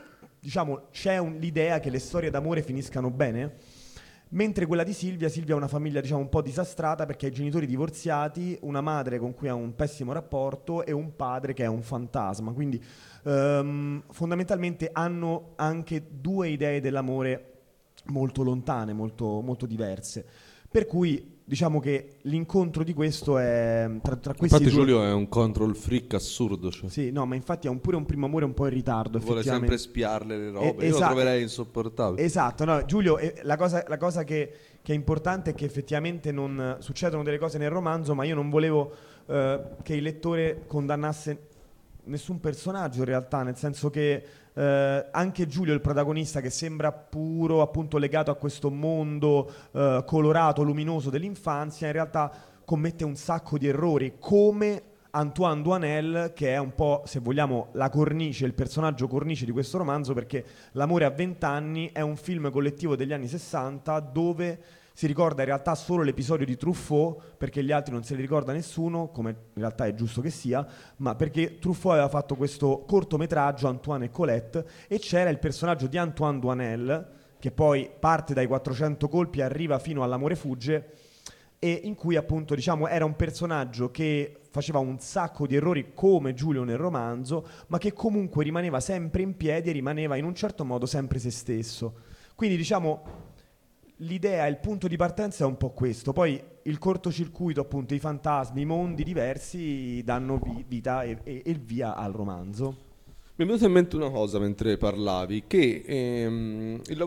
diciamo, c'è un, l'idea che le storie d'amore finiscano bene, mentre quella di Silvia, Silvia ha una famiglia, diciamo, un po' disastrata perché ha i genitori divorziati, una madre con cui ha un pessimo rapporto e un padre che è un fantasma, quindi um, fondamentalmente hanno anche due idee dell'amore molto lontane, molto, molto diverse, per cui diciamo che l'incontro di questo è tra, tra questi infatti due... Giulio è un control freak assurdo, cioè. Sì, no, ma infatti è un, pure un primo amore un po' in ritardo, vuole sempre spiarle le robe. Eh, io esatto, lo troverei insopportabile. Esatto, no, Giulio, eh, la cosa, la cosa che, che è importante è che effettivamente non succedono delle cose nel romanzo, ma io non volevo eh, che il lettore condannasse nessun personaggio in realtà, nel senso che eh, anche Giulio, il protagonista, che sembra puro, appunto legato a questo mondo eh, colorato, luminoso dell'infanzia, in realtà commette un sacco di errori, come Antoine Doinel, che è un po', se vogliamo, la cornice, il personaggio cornice di questo romanzo, perché L'amore a vent'anni è un film collettivo degli anni sessanta dove si ricorda in realtà solo l'episodio di Truffaut, perché gli altri non se li ricorda nessuno, come in realtà è giusto che sia, ma perché Truffaut aveva fatto questo cortometraggio, Antoine e Colette, e c'era il personaggio di Antoine Doinel, che poi parte dai quattrocento colpi e arriva fino all'amore fugge, e in cui appunto, diciamo, era un personaggio che faceva un sacco di errori come Giulio nel romanzo, ma che comunque rimaneva sempre in piedi e rimaneva in un certo modo sempre se stesso. Quindi, diciamo, l'idea, il punto di partenza è un po' questo, poi il cortocircuito, appunto, i fantasmi, i mondi diversi danno vi- vita e, e, e il via al romanzo. Mi è venuta in mente una cosa mentre parlavi, che ehm, il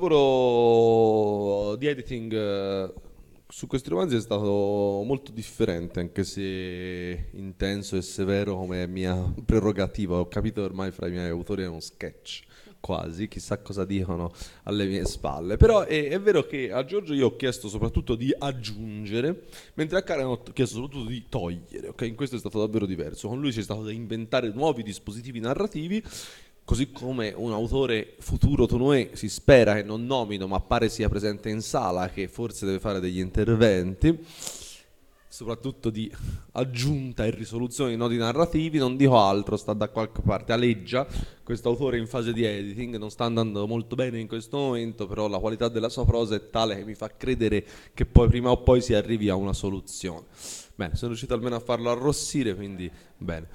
lavoro di editing eh, su questi romanzi è stato molto differente, anche se intenso e severo come mia prerogativa. Ho capito ormai fra i miei autori è uno sketch, quasi, chissà cosa dicono alle mie spalle. Però è, è vero che a Giorgio io ho chiesto soprattutto di aggiungere, mentre a Karen ho chiesto soprattutto di togliere, ok? In questo è stato davvero diverso. Con lui c'è stato da inventare nuovi dispositivi narrativi, così come un autore futuro Tonoe si spera che non nomino, ma pare sia presente in sala, che forse deve fare degli interventi, soprattutto di aggiunta e risoluzione di nodi narrativi. Non dico altro, sta da qualche parte, aleggia questo autore in fase di editing, non sta andando molto bene in questo momento, però la qualità della sua prosa è tale che mi fa credere che poi prima o poi si arrivi a una soluzione. Bene, sono riuscito almeno a farlo arrossire, quindi bene.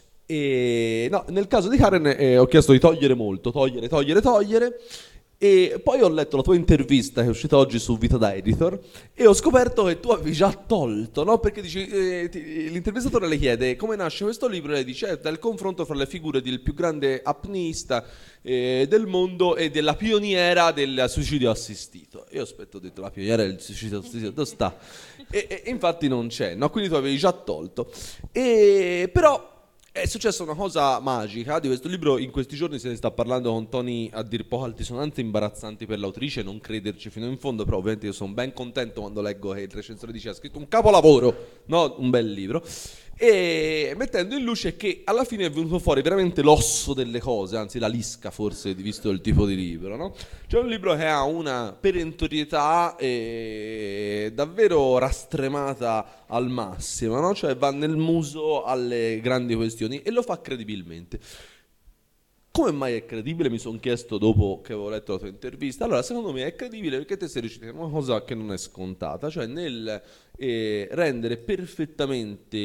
E no, nel caso di Karen eh, ho chiesto di togliere molto, togliere, togliere, togliere. E poi ho letto la tua intervista che è uscita oggi su Vita da Editor e ho scoperto che tu avevi già tolto, no? Perché dici, eh, ti, l'intervistatore le chiede come nasce questo libro e lei dice è dal confronto fra le figure del più grande apneista eh, del mondo e della pioniera del suicidio assistito. Io aspetto, ho detto la pioniera del suicidio assistito, dove sta? E, e infatti non c'è, no? Quindi tu avevi già tolto. E, però è successa una cosa magica di questo libro. In questi giorni se ne sta parlando con toni a dir poco altisonanti e imbarazzanti per l'autrice, non crederci fino in fondo, però ovviamente io sono ben contento quando leggo che il recensore dice ha scritto un capolavoro, no? Un bel libro. E mettendo in luce che alla fine è venuto fuori veramente l'osso delle cose, anzi la lisca forse, visto il tipo di libro, no? C'è un libro che ha una perentorietà eh, davvero rastremata al massimo, no? Cioè va nel muso alle grandi questioni e lo fa credibilmente. Come mai è credibile? Mi sono chiesto dopo che avevo letto la tua intervista. Allora, secondo me è credibile perché te sei riuscito a una cosa che non è scontata, cioè nel eh, rendere perfettamente,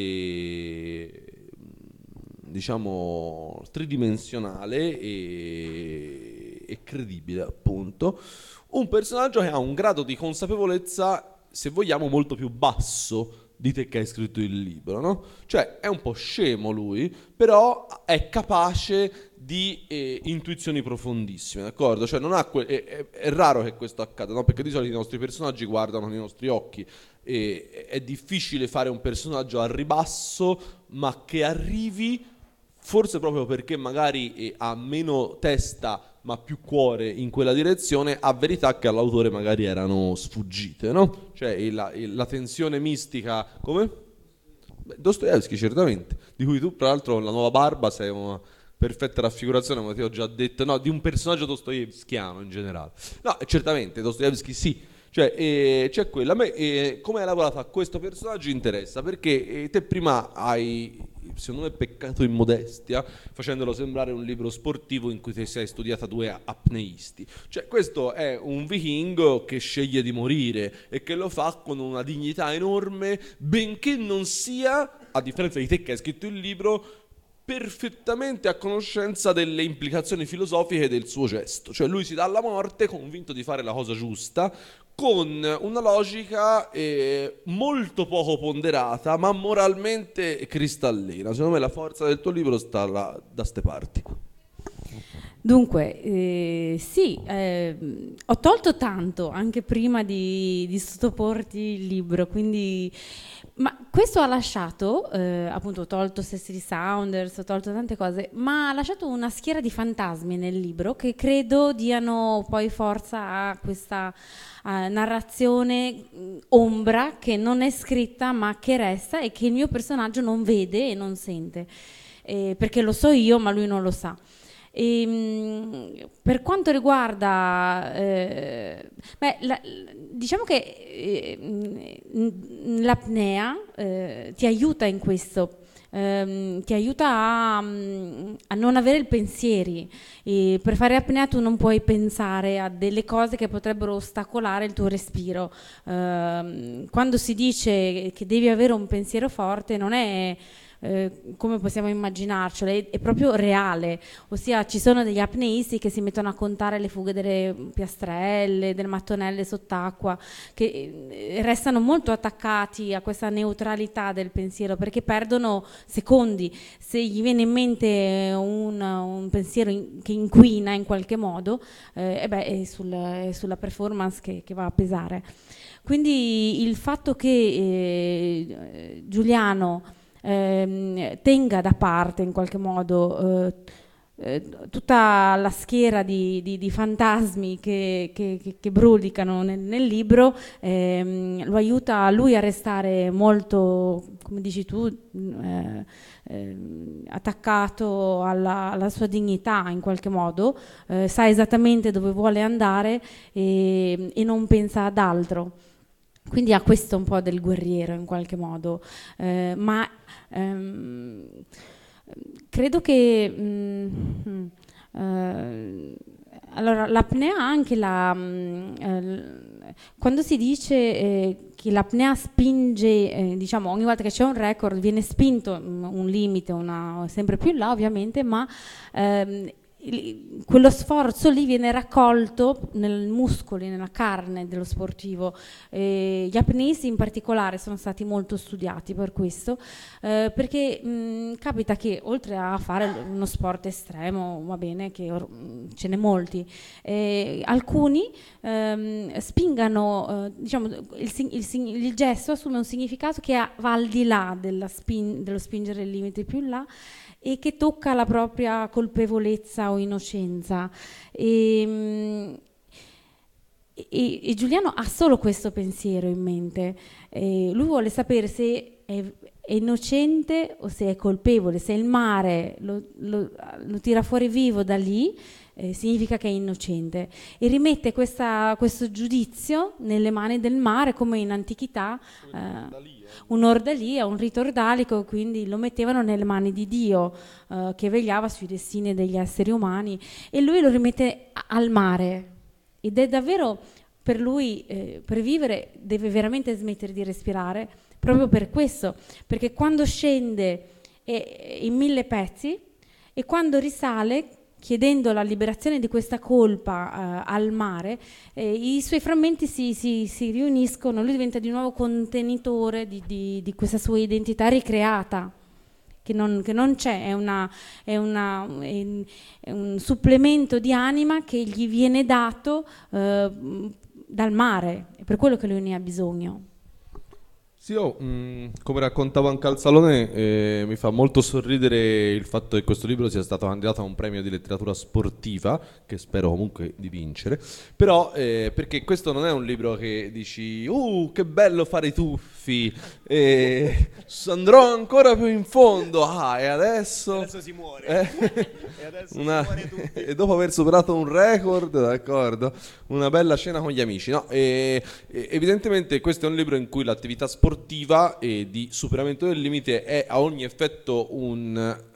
diciamo, tridimensionale e, e credibile, appunto, un personaggio che ha un grado di consapevolezza, se vogliamo, molto più basso di te che hai scritto il libro, no? Cioè è un po' scemo lui, però è capace di eh, intuizioni profondissime, d'accordo? Cioè non ha que- è, è, è raro che questo accada, no? Perché di solito i nostri personaggi guardano nei nostri occhi e è difficile fare un personaggio a ribasso, ma che arrivi, forse proprio perché magari eh, ha meno testa ma più cuore in quella direzione, a verità che all'autore magari erano sfuggite, no? Cioè la, la tensione mistica, come? Beh, Dostoevsky certamente, di cui tu tra l'altro la nuova barba sei una perfetta raffigurazione, come ti ho già detto, no, di un personaggio dostoevskiano in generale. No, certamente Dostoevsky sì, cioè Cioè, eh, c'è quella. A me, eh, come hai lavorato a questo personaggio interessa, perché eh, te prima hai, secondo me, peccato in modestia, facendolo sembrare un libro sportivo in cui ti sei studiata due apneisti. Cioè, questo è un vichingo che sceglie di morire e che lo fa con una dignità enorme, benché non sia, a differenza di te che hai scritto il libro, perfettamente a conoscenza delle implicazioni filosofiche del suo gesto. Cioè lui si dà alla morte convinto di fare la cosa giusta, con una logica eh, molto poco ponderata, ma moralmente cristallina. Secondo me la forza del tuo libro sta là, da ste parti. Dunque, eh, sì, eh, ho tolto tanto anche prima di, di sottoporti il libro, quindi, ma questo ha lasciato, eh, appunto ho tolto Cecily Saunders, ho tolto tante cose, ma ha lasciato una schiera di fantasmi nel libro che credo diano poi forza a questa uh, narrazione mh, ombra che non è scritta ma che resta e che il mio personaggio non vede e non sente, eh, perché lo so io ma lui non lo sa. E, mh, per quanto riguarda eh, beh, la, diciamo che eh, l'apnea eh, ti aiuta in questo, ehm, ti aiuta a, a non avere pensieri, e per fare apnea tu non puoi pensare a delle cose che potrebbero ostacolare il tuo respiro. Eh, quando si dice che devi avere un pensiero forte non è Eh, come possiamo immaginarcelo, è, è proprio reale, ossia ci sono degli apneisti che si mettono a contare le fughe delle piastrelle, delle mattonelle sott'acqua, che eh, restano molto attaccati a questa neutralità del pensiero perché perdono secondi. Se gli viene in mente un, un pensiero in, che inquina in qualche modo, eh, eh beh, è, sul, è sulla performance che, che va a pesare. Quindi il fatto che eh, Giuliano Eh, tenga da parte in qualche modo eh, eh, tutta la schiera di, di, di fantasmi che, che, che, che brulicano nel, nel libro, ehm, lo aiuta a lui a restare molto, come dici tu, eh, eh, attaccato alla, alla sua dignità in qualche modo, eh, sa esattamente dove vuole andare e, e non pensa ad altro. Quindi ha questo un po' del guerriero in qualche modo, eh, ma ehm, credo che mh, eh, allora l'apnea ha anche la mh, eh, quando si dice eh, che l'apnea spinge, eh, diciamo ogni volta che c'è un record viene spinto mh, un limite, una, sempre più in là ovviamente, ma ehm, il, quello sforzo lì viene raccolto nei muscoli, nella carne dello sportivo. Eh, gli apneisti in particolare sono stati molto studiati per questo, eh, perché mh, capita che oltre a fare uno sport estremo, va bene che or- ce n'è molti, eh, alcuni ehm, spingano, eh, diciamo il, il, il, il gesto assume un significato che ha, va al di là della spin- dello spingere il limite più in là e che tocca la propria colpevolezza o innocenza. E, e, e Giuliano ha solo questo pensiero in mente. E lui vuole sapere se è, è innocente o se è colpevole. Se il mare lo, lo, lo tira fuori vivo da lì, eh, significa che è innocente. E rimette questa, questo giudizio nelle mani del mare, come in antichità. Eh, un'ordalia, un rito ordalico, quindi lo mettevano nelle mani di Dio, eh, che vegliava sui destini degli esseri umani, e lui lo rimette a- al mare. Ed è davvero per lui, eh, per vivere, deve veramente smettere di respirare, proprio per questo, perché quando scende è in mille pezzi e quando risale, chiedendo la liberazione di questa colpa eh, al mare, eh, i suoi frammenti si, si, si riuniscono, lui diventa di nuovo contenitore di, di, di questa sua identità ricreata, che non, che non c'è, è, una, è, una, è, è un supplemento di anima che gli viene dato eh, dal mare, è per quello che lui ne ha bisogno. Sì, io, mh, come raccontavo anche al salone, eh, mi fa molto sorridere il fatto che questo libro sia stato candidato a un premio di letteratura sportiva, che spero comunque di vincere, però eh, perché questo non è un libro che dici, uh, che bello fare i tuffi, eh, andrò ancora più in fondo, ah, e adesso... Adesso si muore. Eh, E adesso una- si muore tutti. e dopo aver superato un record, d'accordo, una bella cena con gli amici, no? E, e- evidentemente questo è un libro in cui l'attività sportiva e di superamento del limite è a ogni effetto un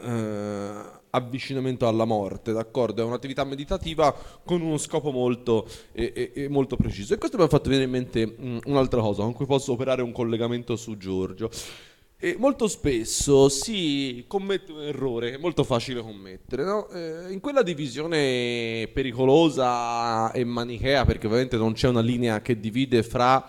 eh, avvicinamento alla morte, d'accordo? È un'attività meditativa con uno scopo molto, e- e- e molto preciso. E questo mi ha fatto venire in mente mm, un'altra cosa con cui posso operare un collegamento su Giorgio. E molto spesso si commette un errore che è molto facile commettere, no? Eh, in quella divisione pericolosa e manichea, perché ovviamente non c'è una linea che divide fra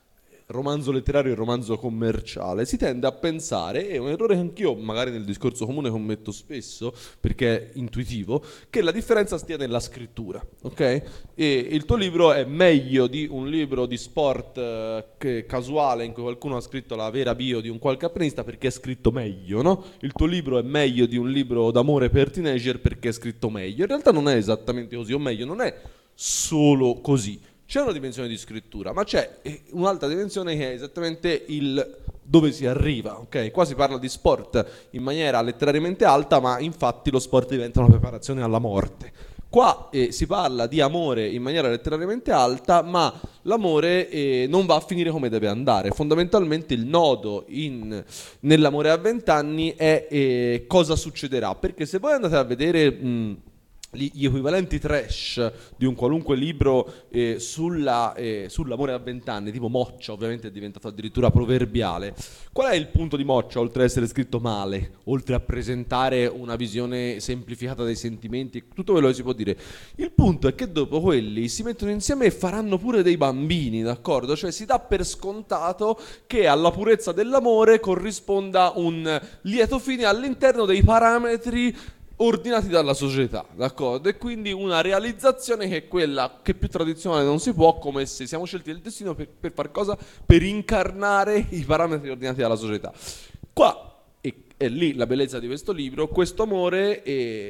romanzo letterario e romanzo commerciale, si tende a pensare, è un errore che anch'io magari nel discorso comune commetto spesso, perché è intuitivo, che la differenza stia nella scrittura, ok? E il tuo libro è meglio di un libro di sport eh, che- casuale in cui qualcuno ha scritto la vera bio di un qualche apprenista perché è scritto meglio, no? Il tuo libro è meglio di un libro d'amore per teenager perché è scritto meglio. In realtà non è esattamente così, o meglio, non è solo così. C'è una dimensione di scrittura, ma c'è eh, un'altra dimensione che è esattamente il dove si arriva, ok? Qua si parla di sport in maniera letterariamente alta, ma infatti lo sport diventa una preparazione alla morte. Qua eh, si parla di amore in maniera letterariamente alta, ma l'amore eh, non va a finire come deve andare. Fondamentalmente il nodo in- nell'amore a vent'anni è eh, cosa succederà. Perché se voi andate a vedere... mh, gli gli equivalenti trash di un qualunque libro eh, sulla, eh, sull'amore a vent'anni, tipo Moccia, ovviamente è diventato addirittura proverbiale. Qual è il punto di Moccia, oltre ad essere scritto male, oltre a presentare una visione semplificata dei sentimenti, tutto quello che si può dire? Il punto è che dopo quelli si mettono insieme e faranno pure dei bambini, d'accordo? Cioè si dà per scontato che alla purezza dell'amore corrisponda un lieto fine all'interno dei parametri ordinati dalla società, d'accordo? E quindi una realizzazione che è quella che più tradizionale non si può, come se siamo scelti del destino per, per far cosa? Per incarnare i parametri ordinati dalla società. Qua, e è lì la bellezza di questo libro, questo amore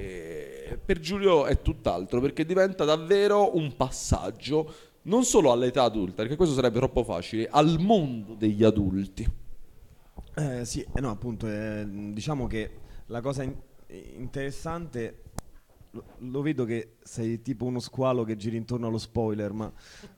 eh, per Giulio è tutt'altro, perché diventa davvero un passaggio non solo all'età adulta, perché questo sarebbe troppo facile, al mondo degli adulti. Eh, sì, eh, no, appunto, eh, diciamo che la cosa in- interessante, lo, lo vedo che sei tipo uno squalo che giri intorno allo spoiler, ma,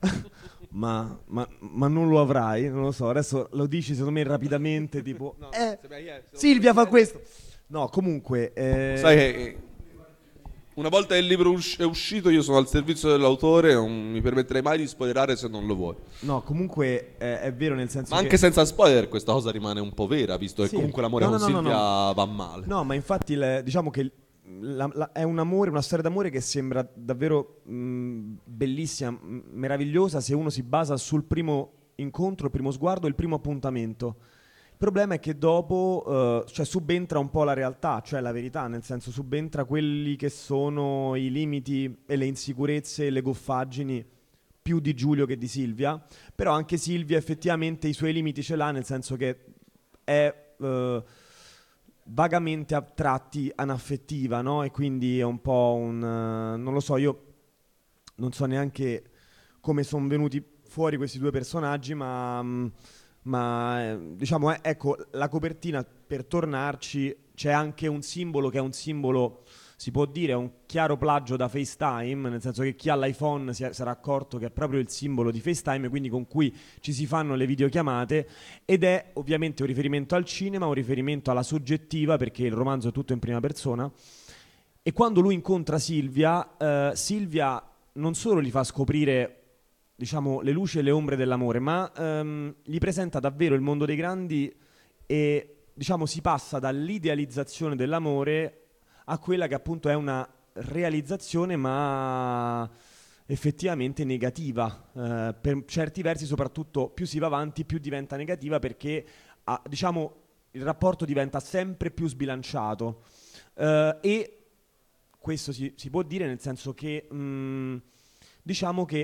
ma, ma- ma non lo avrai, non lo so, adesso lo dici secondo me rapidamente, tipo, eh, Silvia fa questo. No, comunque, eh, Sai che eh, una volta il libro usci- è uscito, io sono al servizio dell'autore, non mi permetterei mai di spoilerare se non lo vuoi. no, comunque eh, è vero nel senso Ma che... anche senza spoiler questa cosa rimane un po' vera, visto che Sì. comunque l'amore No, con no, no, no, Silvia no. va male. No, ma infatti il- diciamo che il- la- la- è un amore, una storia d'amore che sembra davvero mh, bellissima, mh, meravigliosa se uno si basa sul primo incontro, il primo sguardo, il primo appuntamento. Il problema è che dopo eh, cioè subentra un po' la realtà, cioè la verità, nel senso subentra quelli che sono i limiti e le insicurezze e le goffaggini più di Giulio che di Silvia, però anche Silvia effettivamente i suoi limiti ce l'ha, nel senso che è eh, vagamente a tratti anaffettiva, no? E quindi è un po' un... eh, non lo so, io non so neanche come sono venuti fuori questi due personaggi, ma, mm, ma eh, diciamo, eh, ecco, la copertina, per tornarci, c'è anche un simbolo che è un simbolo, si può dire, è un chiaro plagio da FaceTime, nel senso che chi ha l'iPhone si è- sarà accorto che è proprio il simbolo di FaceTime, quindi con cui ci si fanno le videochiamate, ed è ovviamente un riferimento al cinema, un riferimento alla soggettiva, perché il romanzo è tutto in prima persona. E quando lui incontra Silvia, eh, Silvia non solo gli fa scoprire, diciamo, le luci e le ombre dell'amore, ma ehm, gli presenta davvero il mondo dei grandi e, diciamo, si passa dall'idealizzazione dell'amore a quella che appunto è una realizzazione, ma effettivamente negativa. Eh, per certi versi, soprattutto, più si va avanti, più diventa negativa perché, ah, diciamo, il rapporto diventa sempre più sbilanciato. Eh, e questo si, si può dire nel senso che, mh, diciamo che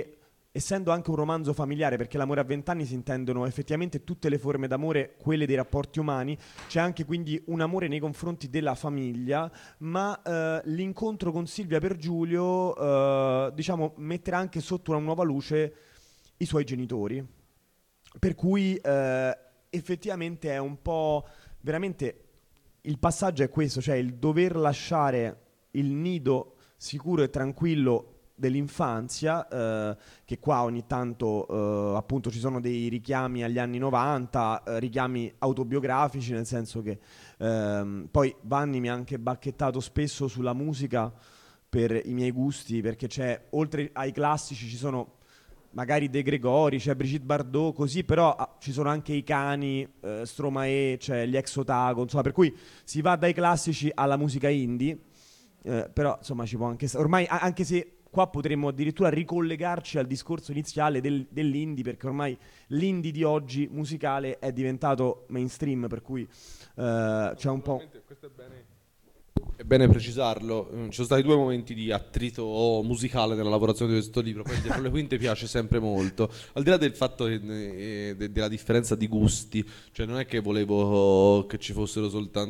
essendo anche un romanzo familiare, perché l'amore a vent'anni si intendono effettivamente tutte le forme d'amore, quelle dei rapporti umani, c'è anche quindi un amore nei confronti della famiglia, ma eh, l'incontro con Silvia per Giulio eh, diciamo metterà anche sotto una nuova luce i suoi genitori, per cui eh, effettivamente è un po' veramente il passaggio è questo, cioè il dover lasciare il nido sicuro e tranquillo dell'infanzia, eh, che qua ogni tanto eh, appunto ci sono dei richiami agli anni novanta, eh, richiami autobiografici, nel senso che ehm, poi Vanni mi ha anche bacchettato spesso sulla musica per i miei gusti, perché c'è, oltre ai classici ci sono magari De Gregori, c'è Brigitte Bardot, così, però ah, ci sono anche i Cani, eh, Stromae, c'è gli Ex Otago, insomma, per cui si va dai classici alla musica indie, eh, però insomma ci può anche ormai, a- anche se qua potremmo addirittura ricollegarci al discorso iniziale del, dell'indie, perché ormai l'indie di oggi musicale è diventato mainstream, per cui eh, c'è un po'... Questo è bene. È bene precisarlo, ci sono stati due momenti di attrito musicale nella lavorazione di questo libro, poi dietro le quinte piace sempre molto, al di là del fatto che, eh, de- della differenza di gusti, cioè non è che volevo che ci fossero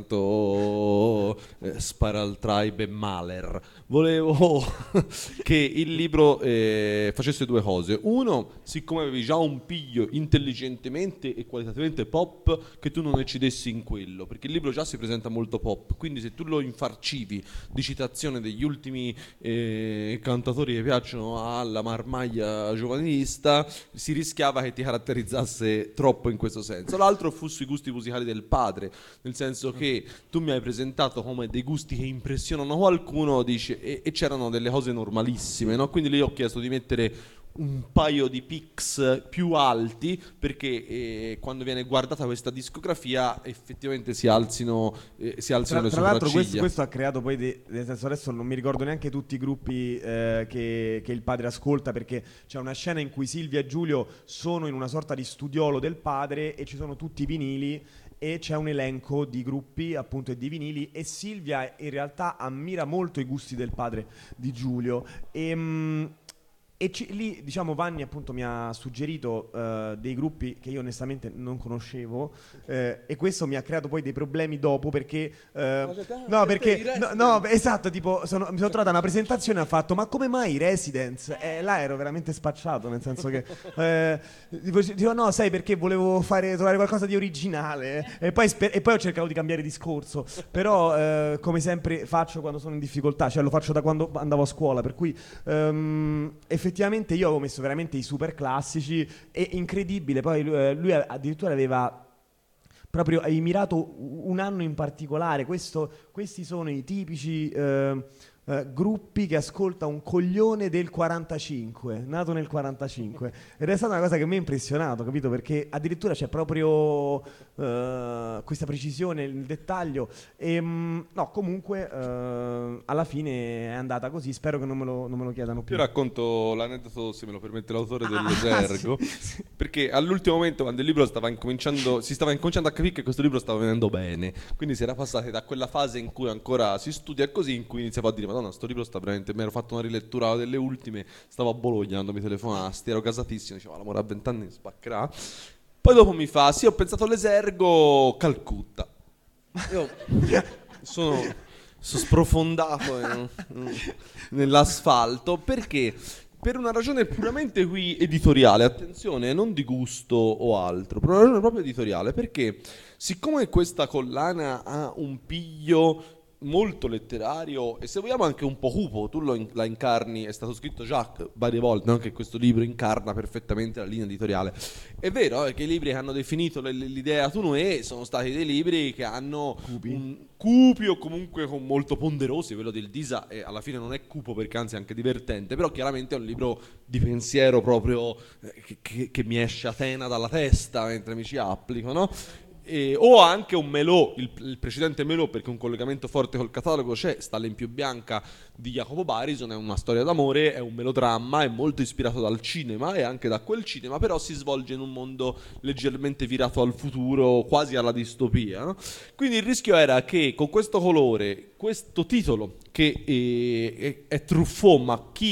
soltanto eh, Spiral Tribe e Mahler, volevo che il libro eh, facesse due cose. Uno, siccome avevi già un piglio intelligentemente e qualitativamente pop, che tu non eccedessi in quello, perché il libro già si presenta molto pop, quindi se tu lo infarcivi di citazione degli ultimi eh, cantatori che piacciono alla marmaglia giovanilista, si rischiava che ti caratterizzasse troppo in questo senso. L'altro fu sui gusti musicali del padre, nel senso che tu mi hai presentato come dei gusti che impressionano qualcuno, dice, e, e c'erano delle cose normalissime, no? Quindi lì ho chiesto di mettere un paio di pix più alti perché eh, quando viene guardata questa discografia effettivamente si alzino, eh, si alzino Tra, le tra l'altro questo, sopracciglia. questo ha creato poi, de- nel senso adesso non mi ricordo neanche tutti i gruppi eh, che, che il padre ascolta, perché c'è una scena in cui Silvia e Giulio sono in una sorta di studiolo del padre e ci sono tutti i vinili e c'è un elenco di gruppi appunto e di vinili, e Silvia in realtà ammira molto i gusti del padre di Giulio e... mh, E ci- lì, diciamo, Vanni appunto mi ha suggerito eh, dei gruppi che io onestamente non conoscevo, eh, e questo mi ha creato poi dei problemi dopo perché... eh, no, perché... No, no, esatto, tipo, sono- mi sono trovata una presentazione e ho fatto, ma come mai i Residents? E là ero veramente spacciato, nel senso che... eh, dico, dico, no, sai perché volevo fare, trovare qualcosa di originale, eh, e, poi sper- e poi ho cercato di cambiare discorso, però eh, come sempre faccio quando sono in difficoltà, cioè lo faccio da quando andavo a scuola, per cui ehm, effettivamente io avevo messo veramente i super classici e incredibile, poi lui, eh, lui addirittura aveva proprio hai mirato un anno in particolare. Questo, questi sono i tipici eh, eh, gruppi che ascolta un coglione del quarantacinque, nato nel quarantacinque, ed è stata una cosa che mi ha impressionato, capito? Perché addirittura c'è proprio eh, questa precisione nel dettaglio e mh, no, comunque eh, alla fine è andata così, spero che non me lo, non me lo chiedano più. Io racconto l'aneddoto, se me lo permette l'autore, Ah, dell'Esergo, sì, sì. perché all'ultimo momento, quando il libro stava incominciando, si stava incominciando a capire che questo libro stava venendo bene, quindi si era passati da quella fase in cui ancora si studia e così, in cui iniziavo a dire, madonna, sto libro sta veramente, mi ero fatto una rilettura delle ultime, stavo a Bologna quando mi telefonasti, ero casatissimo, dicevo, l'amore a vent'anni spaccherà. Poi dopo mi fa, sì, ho pensato all'Esergo, Calcutta. Io sono, sono sprofondato in- in- nell'asfalto perché per una ragione puramente qui editoriale, attenzione, non di gusto o altro, per una ragione proprio editoriale, perché siccome questa collana ha un piglio molto letterario e se vogliamo anche un po' cupo, tu lo in- la incarni, è stato scritto già varie volte, no? Che questo libro incarna perfettamente la linea editoriale. È vero eh, che i libri che hanno definito le- le- l'idea Tourné sono stati dei libri che hanno Cupi. un cupi o comunque con molto ponderosi. Quello del Disa e alla fine non è cupo perché anzi è anche divertente, però chiaramente è un libro di pensiero proprio eh, che, che- che mi esce a tena dalla testa mentre mi ci applico, no? E- o anche un Melò, il, il precedente Melò, perché un collegamento forte col catalogo c'è, Stalle in più bianca di Jacopo Barison, è una storia d'amore, è un melodramma, è molto ispirato dal cinema e anche da quel cinema, però si svolge in un mondo leggermente virato al futuro, quasi alla distopia, no? Quindi il rischio era che con questo colore, questo titolo che eh, è, è Truffaut, ma chi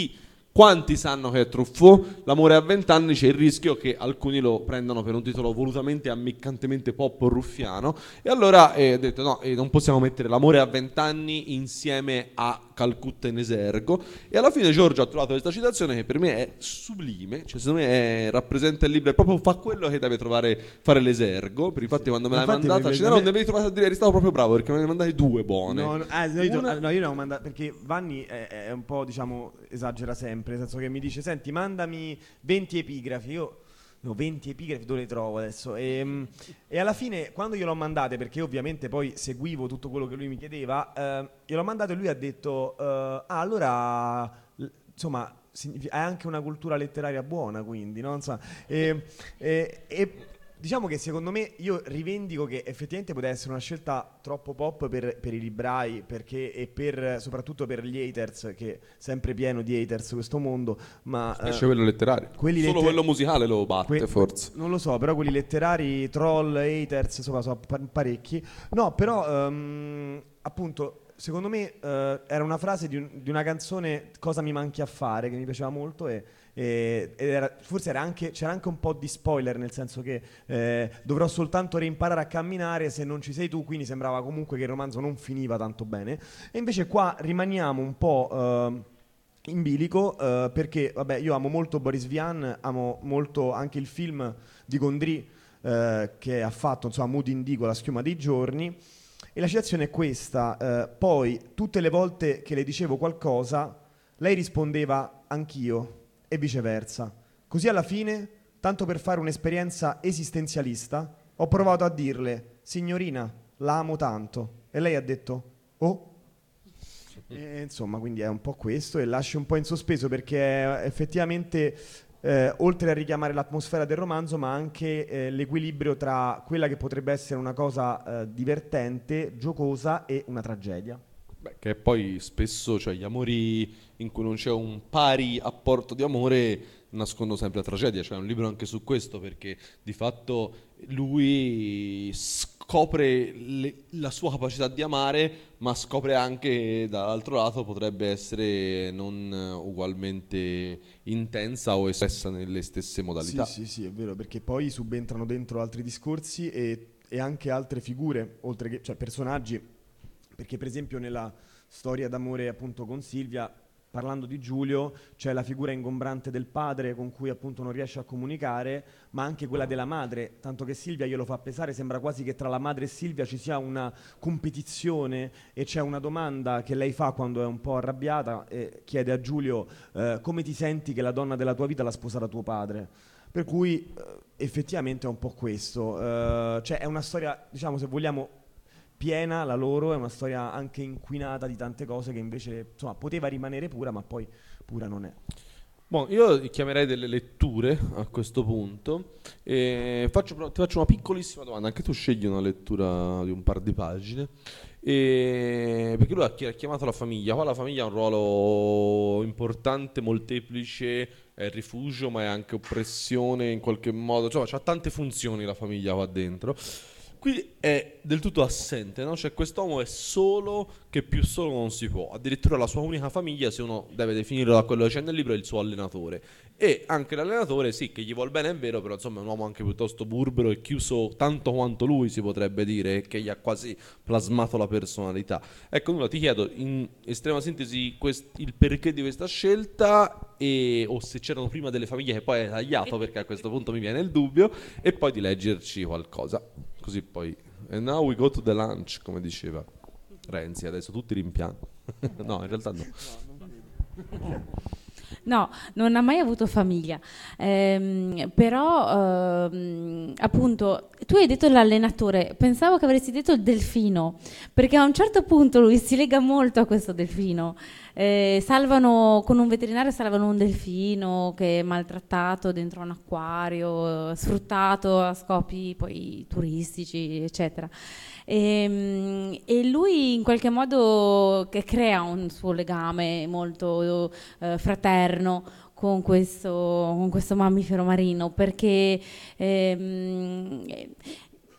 Quanti sanno che è Truffaut? L'amore a vent'anni, c'è il rischio che alcuni lo prendano per un titolo volutamente ammiccantemente pop o ruffiano, e allora eh, ho detto no, eh, non possiamo mettere l'amore a vent'anni insieme a Calcutta in esergo, e alla fine Giorgio ha trovato questa citazione che per me è sublime, cioè secondo me è, rappresenta il libro, e proprio fa quello che deve trovare, fare l'esergo. Per infatti quando me l'hai Infatti, mandata mi- ce mi- n'erano, ne avevi trovate a dire, eri stato proprio bravo perché me ne mandai due buone. No, no, ah, no, io, Una- ah, no, io ne ho mandato perché Vanni è, è un po', diciamo, esagera sempre, nel senso che mi dice: senti, mandami venti epigrafi. Io no, venti epigrafi dove le trovo adesso? E, e alla fine, quando gliel'ho mandate, perché ovviamente poi seguivo tutto quello che lui mi chiedeva, eh, gliel'ho mandato e lui ha detto: eh, ah, allora, l- insomma, signifi- hai anche una cultura letteraria buona, quindi, no? Insomma, e, e- e diciamo che secondo me, io rivendico che effettivamente poteva essere una scelta troppo pop per, per i librai, perché, e per, soprattutto per gli haters, che è sempre pieno di haters questo mondo, ma Esce eh, quello letterario. quelli Solo letter- quello musicale lo batte, que- forse. non lo so, però quelli letterari, troll, haters, insomma, sono pa- parecchi. No, però ehm, appunto, secondo me eh, era una frase di, un- di una canzone, Cosa mi manchi a fare, che mi piaceva molto, e, e- ed era- forse era anche, c'era anche un po' di spoiler, nel senso che eh, dovrò soltanto reimparare a camminare se non ci sei tu, quindi sembrava comunque che il romanzo non finiva tanto bene. E invece qua rimaniamo un po' ehm, in bilico, eh, perché vabbè, io amo molto Boris Vian, amo molto anche il film di Gondry eh, che ha fatto, insomma, Mood Indigo, La schiuma dei giorni. E la citazione è questa: eh, poi tutte le volte che le dicevo qualcosa, lei rispondeva anch'io, e viceversa. Così alla fine, tanto per fare un'esperienza esistenzialista, ho provato a dirle: signorina, la amo tanto. E lei ha detto: oh. E, insomma, quindi è un po' questo, e lascia un po' in sospeso, perché eh, effettivamente eh, oltre a richiamare l'atmosfera del romanzo, ma anche eh, l'equilibrio tra quella che potrebbe essere una cosa eh, divertente, giocosa, e una tragedia. Beh, che poi spesso, cioè, gli amori in cui non c'è un pari apporto di amore nascondono sempre la tragedia. C'è un libro anche su questo, perché di fatto lui scopre le- la sua capacità di amare, ma scopre anche dall'altro lato potrebbe essere non eh, ugualmente intensa o espressa nelle stesse modalità. Sì, sì, sì, è vero, perché poi subentrano dentro altri discorsi e, e anche altre figure, oltre che, cioè, personaggi, perché per esempio nella storia d'amore appunto con Silvia, parlando di Giulio, c'è la figura ingombrante del padre con cui appunto non riesce a comunicare, ma anche quella della madre, tanto che Silvia glielo fa pesare, sembra quasi che tra la madre e Silvia ci sia una competizione, e c'è una domanda che lei fa quando è un po' arrabbiata e chiede a Giulio eh, come ti senti che la donna della tua vita l'ha sposata tuo padre. Per cui eh, effettivamente è un po' questo, eh, cioè è una storia, diciamo, se vogliamo, piena, la loro, è una storia anche inquinata di tante cose che invece, insomma, poteva rimanere pura, ma poi pura non è. Boh, io chiamerei delle letture a questo punto e faccio, ti faccio una piccolissima domanda. Anche tu scegli una lettura di un par di pagine, e perché lui ha chi- ha chiamato la famiglia. Qua la famiglia ha un ruolo importante, molteplice, è rifugio ma è anche oppressione in qualche modo, insomma c'ha tante funzioni la famiglia qua dentro. Qui è del tutto assente, no? Cioè quest'uomo è solo, che più solo non si può. Addirittura la sua unica famiglia, se uno deve definirlo da quello che c'è nel libro, è il suo allenatore. E anche l'allenatore, sì, che gli vuol bene, è vero, però insomma è un uomo anche piuttosto burbero e chiuso tanto quanto lui, si potrebbe dire, che gli ha quasi plasmato la personalità. Ecco, nulla, ti chiedo in estrema sintesi quest- il perché di questa scelta, e, o se c'erano prima delle famiglie che poi hai tagliato, perché a questo punto mi viene il dubbio, e poi di leggerci qualcosa. Così poi, and now we go to the lunch, come diceva Renzi, adesso tutti rimpiangono. No, in realtà no. No, non ha mai avuto famiglia. Ehm, però ehm, appunto tu hai detto l'allenatore, pensavo che avresti detto il delfino, perché a un certo punto lui si lega molto a questo delfino. Eh, salvano con un veterinario, salvano un delfino che è maltrattato dentro un acquario, sfruttato a scopi poi turistici, eccetera. E, e lui in qualche modo che crea un suo legame molto eh, fraterno con questo, con questo mammifero marino, perché ehm, è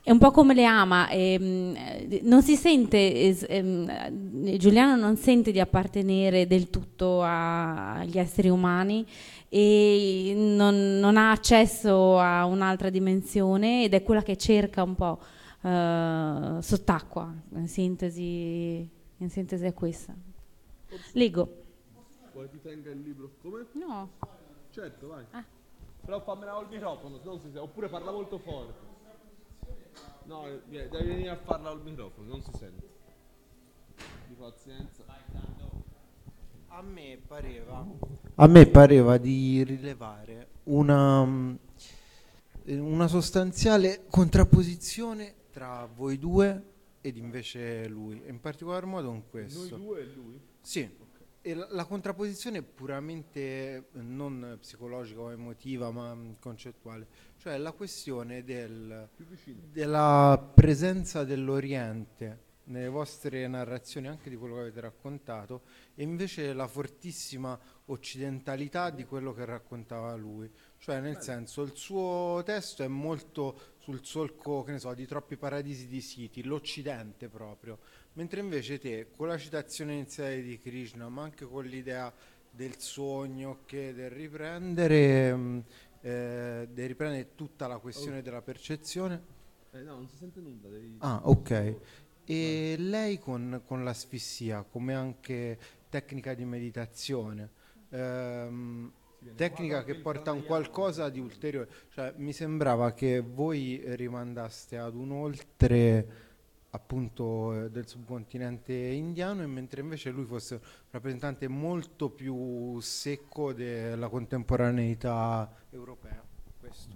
è un po' come le ama, ehm, non si sente, es- ehm, Giuliano non sente di appartenere del tutto a- agli esseri umani e non, non ha accesso a un'altra dimensione ed è quella che cerca un po' eh, sott'acqua, in sintesi, in sintesi è questa. Leggo. Vuoi ti tenga il libro? Come? No. Certo, vai. Ah. Però fammela col microfono, se no si sente. Oppure parla molto forte. No, devi venire a farla al microfono, non si sente. Di pazienza. A me pareva, a me pareva di rilevare una, una sostanziale contrapposizione tra voi due ed invece lui, in particolar modo in questo. Noi due e lui? Sì, e la, la contrapposizione è puramente non psicologica o emotiva, ma concettuale, cioè la questione del, della presenza dell'Oriente nelle vostre narrazioni, anche di quello che avete raccontato, e invece la fortissima occidentalità di quello che raccontava lui. Cioè, nel senso, il suo testo è molto sul solco, che ne so, di Troppi paradisi di Siti, l'Occidente proprio, mentre invece te, con la citazione iniziale di Krishna, ma anche con l'idea del sogno, che del riprendere, mh, eh, del riprendere tutta la questione della percezione. Eh no, non si sente nulla. Devi... Ah, ok. E lei con, con l'asfissia, come anche tecnica di meditazione, ehm, tecnica che porta a un qualcosa di ulteriore, cioè mi sembrava che voi rimandaste ad un oltre appunto del subcontinente indiano, e mentre invece lui fosse un rappresentante molto più secco della contemporaneità europea. Questo.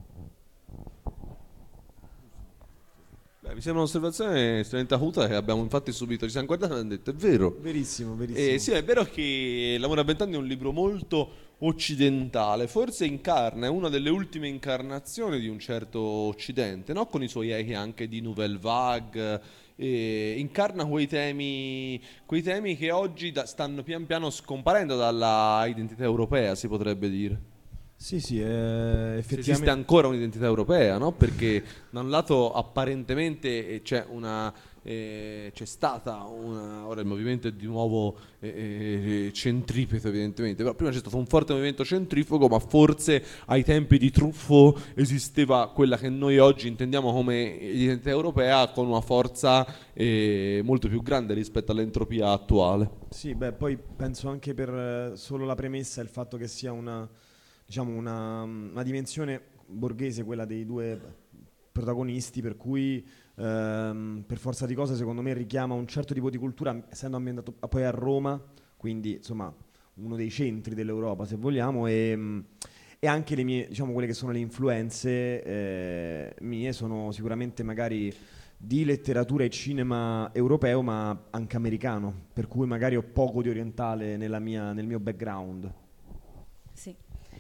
Beh, mi sembra un'osservazione estremamente acuta che abbiamo infatti subito. Ci siamo guardati e abbiamo detto: è vero. Verissimo, verissimo. Eh, sì, è vero che L'amore a vent'anni è un libro molto occidentale, forse incarna, è una delle ultime incarnazioni di un certo occidente, no? Con i suoi echi anche di Nouvelle Vague, eh, incarna quei temi, quei temi che oggi da, stanno pian piano scomparendo dalla identità europea, si potrebbe dire. Sì, sì, eh, Se effettivamente. esiste ancora un'identità europea, no? Perché da un lato apparentemente eh, c'è una eh, c'è stata una, ora il movimento è di nuovo eh, centripeto evidentemente, però prima c'è stato un forte movimento centrifugo, ma forse ai tempi di Truffaut esisteva quella che noi oggi intendiamo come identità europea con una forza eh, molto più grande rispetto all'entropia attuale. Sì, beh, poi penso anche per eh, solo la premessa il fatto che sia una, diciamo una, una dimensione borghese, quella dei due protagonisti, per cui ehm, per forza di cose secondo me richiama un certo tipo di cultura, essendo ambientato poi a Roma, quindi insomma uno dei centri dell'Europa se vogliamo, e, e anche le mie, diciamo quelle che sono le influenze eh, mie sono sicuramente magari di letteratura e cinema europeo, ma anche americano, per cui magari ho poco di orientale nella mia, nel mio background. Sì.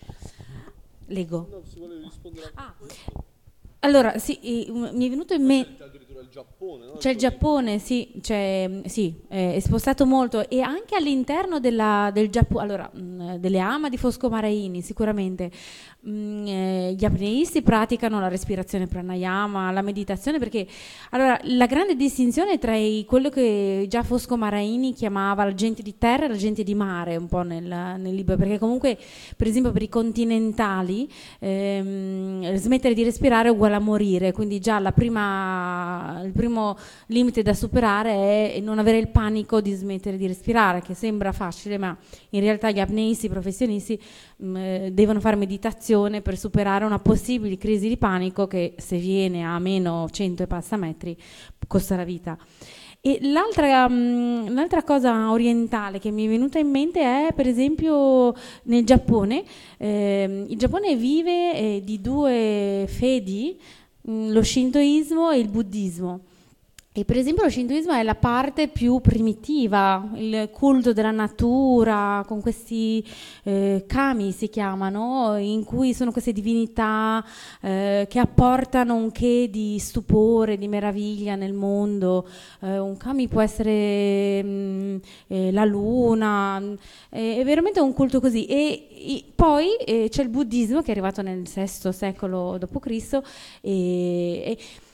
Leggo. No, si vuole rispondere a Ah. Allora, sì, eh, mi è venuto in mente. C'è addirittura il Giappone, no? C'è il Giappone, sì, c'è, sì, è spostato molto, e anche all'interno della, del Giappone, allora, mh, delle ama di Fosco Maraini sicuramente. Mh, eh, gli apneisti praticano la respirazione pranayama, la meditazione, perché allora la grande distinzione tra i, quello che già Fosco Maraini chiamava la gente di terra e la gente di mare un po' nel, nel libro, perché comunque per esempio per i continentali ehm, smettere di respirare è uguale a morire, quindi già la prima, il primo limite da superare è non avere il panico di smettere di respirare, che sembra facile, ma in realtà gli apneisti professionisti mh, devono fare meditazione per superare una possibile crisi di panico che, se viene a meno cento e passa metri, costa la vita. E l'altra, mh, l'altra cosa orientale che mi è venuta in mente è per esempio nel Giappone. Eh, il Giappone vive eh, di due fedi, mh, lo shintoismo e il buddismo. E per esempio lo shintoismo è la parte più primitiva, il culto della natura, con questi eh, kami si chiamano, in cui sono queste divinità eh, che apportano un che di stupore, di meraviglia nel mondo. Eh, un kami può essere mh, eh, la luna, eh, è veramente un culto così. E, e poi eh, c'è il buddismo che è arrivato nel sesto secolo dopo Cristo, e, e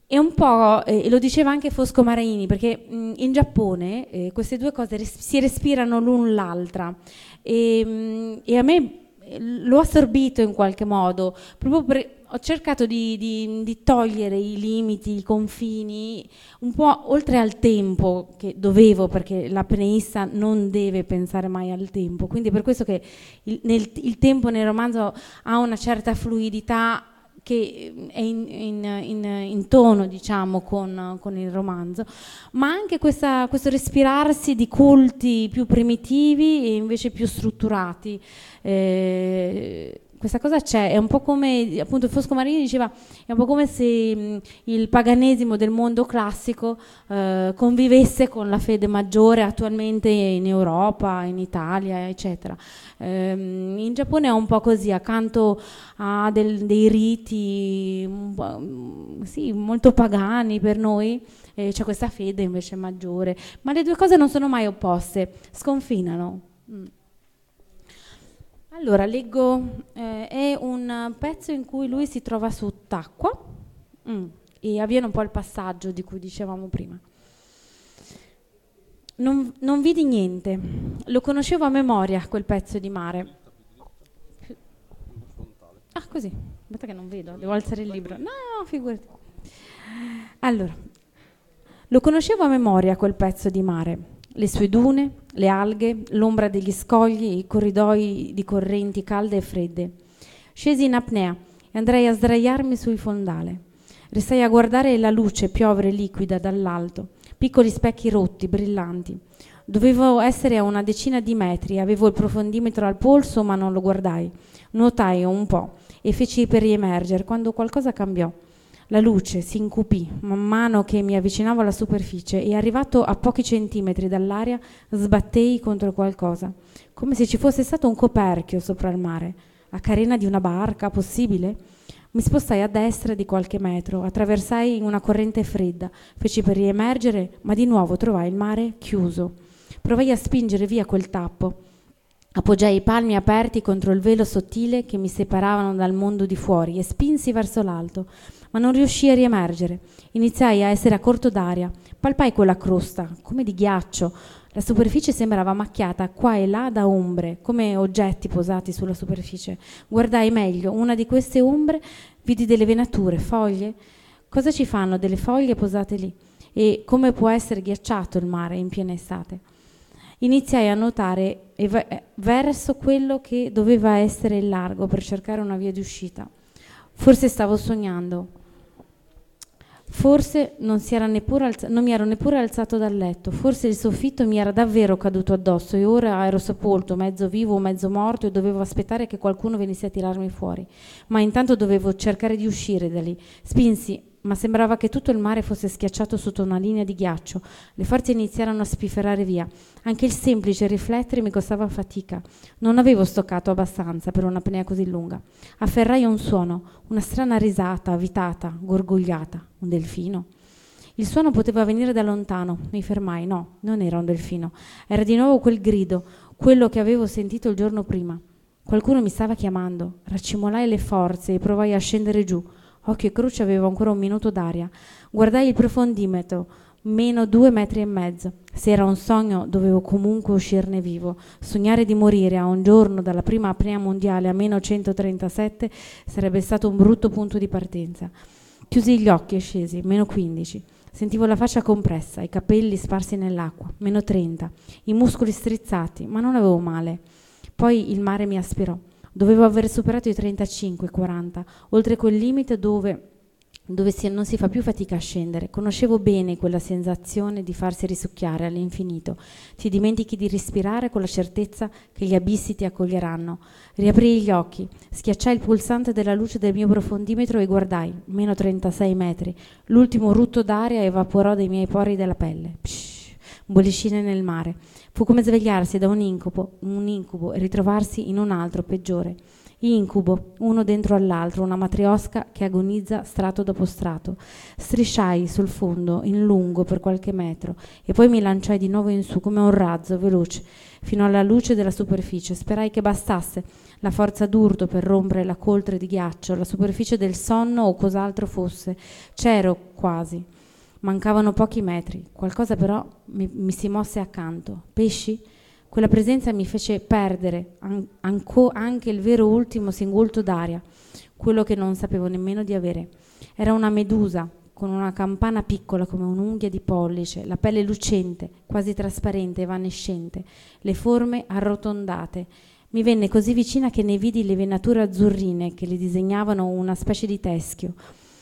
è un po', eh, e lo diceva anche Fosco Maraini, perché mh, in Giappone eh, queste due cose res- si respirano l'un l'altra e, mh, e a me l'ho assorbito in qualche modo, proprio per, ho cercato di, di, di togliere i limiti, i confini, un po' oltre al tempo che dovevo, perché l'apneista non deve pensare mai al tempo, quindi per questo che il, nel, il tempo nel romanzo ha una certa fluidità che è in, in, in, in tono, diciamo, con, con il romanzo, ma anche questa, questo respirarsi di culti più primitivi e invece più strutturati. Eh, questa cosa c'è, è un po' come, appunto Fosco Marini diceva, è un po' come se mh, il paganesimo del mondo classico eh, convivesse con la fede maggiore attualmente in Europa, in Italia, eccetera. Ehm, in Giappone è un po' così, accanto a del, dei riti mh, sì, molto pagani per noi, eh, c'è questa fede invece maggiore, ma le due cose non sono mai opposte, sconfinano. Mm. Allora, leggo, eh, è un pezzo in cui lui si trova sott'acqua mm, e avviene un po' il passaggio di cui dicevamo prima. Non, non vidi niente, lo conoscevo a memoria quel pezzo di mare. Ah, così, aspetta che non vedo, devo alzare il libro. No, figurati. Allora, lo conoscevo a memoria quel pezzo di mare. Le sue dune, le alghe, l'ombra degli scogli, i corridoi di correnti calde e fredde. Scesi in apnea e andrai a sdraiarmi sul fondale. Restai a guardare la luce piovere liquida dall'alto, piccoli specchi rotti, brillanti. Dovevo essere a una decina di metri, avevo il profondimetro al polso ma non lo guardai. Nuotai un po' e feci per riemergere quando qualcosa cambiò. La luce si incupì man mano che mi avvicinavo alla superficie e arrivato a pochi centimetri dall'aria sbattei contro qualcosa, come se ci fosse stato un coperchio sopra il mare. La carena di una barca, possibile? Mi spostai a destra di qualche metro, attraversai una corrente fredda, feci per riemergere, ma di nuovo trovai il mare chiuso. Provai a spingere via quel tappo. Appoggiai i palmi aperti contro il velo sottile che mi separavano dal mondo di fuori e spinsi verso l'alto, ma non riuscii a riemergere. Iniziai a essere a corto d'aria. Palpai quella crosta, come di ghiaccio. La superficie sembrava macchiata qua e là da ombre, come oggetti posati sulla superficie. Guardai meglio, una di queste ombre vidi delle venature, foglie. Cosa ci fanno delle foglie posate lì? E come può essere ghiacciato il mare in piena estate? Iniziai a nuotare verso quello che doveva essere il largo per cercare una via di uscita. Forse stavo sognando. Forse non, si era neppure alza- non mi ero neppure alzato dal letto. Forse il soffitto mi era davvero caduto addosso e ora ero sepolto, mezzo vivo o mezzo morto, e dovevo aspettare che qualcuno venisse a tirarmi fuori. Ma intanto dovevo cercare di uscire da lì. Spinsi, ma sembrava che tutto il mare fosse schiacciato sotto una linea di ghiaccio. Le forze iniziarono a spifferare via. Anche il semplice riflettere mi costava fatica. Non avevo stoccato abbastanza per un'apnea così lunga. Afferrai un suono, una strana risata, avvitata, gorgogliata. Un delfino? Il suono poteva venire da lontano. Mi fermai. No, non era un delfino. Era di nuovo quel grido, quello che avevo sentito il giorno prima. Qualcuno mi stava chiamando. Raccimolai le forze e provai a scendere giù. Occhio e croce avevo ancora un minuto d'aria. Guardai il profondimetro, meno due metri e mezzo. Se era un sogno, dovevo comunque uscirne vivo. Sognare di morire a un giorno dalla prima apnea mondiale a meno centotrentasette sarebbe stato un brutto punto di partenza. Chiusi gli occhi e scesi, meno quindici. Sentivo la faccia compressa, i capelli sparsi nell'acqua, meno trenta. I muscoli strizzati, ma non avevo male. Poi il mare mi aspirò. Dovevo aver superato i trentacinque quaranta, oltre quel limite dove, dove si, non si fa più fatica a scendere. Conoscevo bene quella sensazione di farsi risucchiare all'infinito. Ti dimentichi di respirare con la certezza che gli abissi ti accoglieranno. Riaprii gli occhi, schiacciai il pulsante della luce del mio profondimetro e guardai, meno trentasei metri. L'ultimo rutto d'aria evaporò dai miei pori della pelle. Psh, bollicine nel mare. Fu come svegliarsi da un incubo, un incubo e ritrovarsi in un altro peggiore. Incubo, uno dentro all'altro, una matriosca che agonizza strato dopo strato. Strisciai sul fondo, in lungo per qualche metro, e poi mi lanciai di nuovo in su come un razzo, veloce, fino alla luce della superficie. Sperai che bastasse la forza d'urto per rompere la coltre di ghiaccio, la superficie del sonno o cos'altro fosse. C'ero quasi. Mancavano pochi metri. Qualcosa però mi, mi si mosse accanto. Pesci? Quella presenza mi fece perdere an- anco- anche il vero ultimo singulto d'aria, quello che non sapevo nemmeno di avere. Era una medusa, con una campana piccola come un'unghia di pollice, la pelle lucente, quasi trasparente, evanescente, le forme arrotondate. Mi venne così vicina che ne vidi le venature azzurrine che le disegnavano una specie di teschio.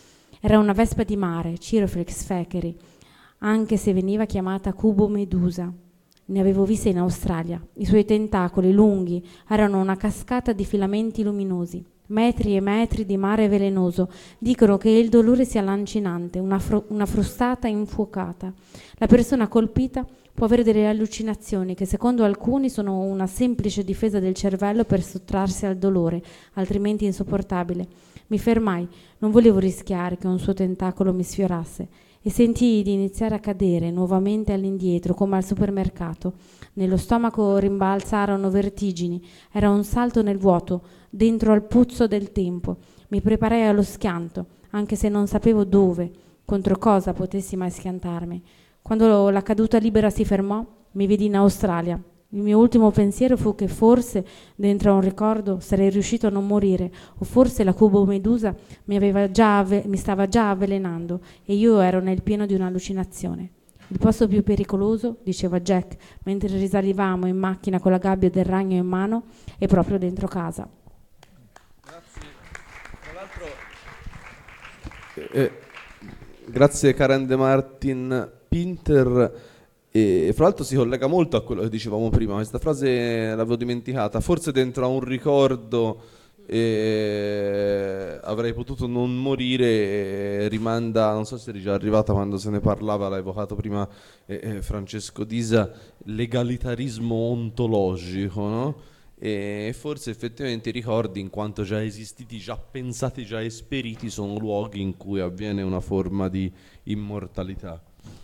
Era una vespa di mare, Chiroflex fekeri, anche se veniva chiamata cubo medusa. Ne avevo viste in Australia. I suoi tentacoli lunghi erano una cascata di filamenti luminosi, metri e metri di mare velenoso. Dicono che il dolore sia lancinante, una, fro- una frustata infuocata. La persona colpita può avere delle allucinazioni che secondo alcuni sono una semplice difesa del cervello per sottrarsi al dolore, altrimenti insopportabile. Mi fermai, non volevo rischiare che un suo tentacolo mi sfiorasse e sentii di iniziare a cadere nuovamente all'indietro come al supermercato. Nello stomaco rimbalzarono vertigini, era un salto nel vuoto, dentro al pozzo del tempo. Mi preparai allo schianto, anche se non sapevo dove, contro cosa potessi mai schiantarmi. Quando la caduta libera si fermò, mi vidi in Australia. Il mio ultimo pensiero fu che forse, dentro a un ricordo, sarei riuscito a non morire, o forse la cubo medusa mi, aveva già avve- mi stava già avvelenando e io ero nel pieno di un'allucinazione. Il posto più pericoloso, diceva Jack, mentre risalivamo in macchina con la gabbia del ragno in mano, è proprio dentro casa. Grazie. Tra l'altro, eh, grazie Karen De Martin Pinter. E fra l'altro si collega molto a quello che dicevamo prima. Questa frase l'avevo dimenticata. Forse dentro a un ricordo eh, avrei potuto non morire. Eh, rimanda, non so se eri già arrivata quando se ne parlava, l'ha evocato prima eh, eh, Francesco Disa, legalitarismo ontologico, no? E forse effettivamente i ricordi, in quanto già esistiti, già pensati, già esperiti, sono luoghi in cui avviene una forma di immortalità.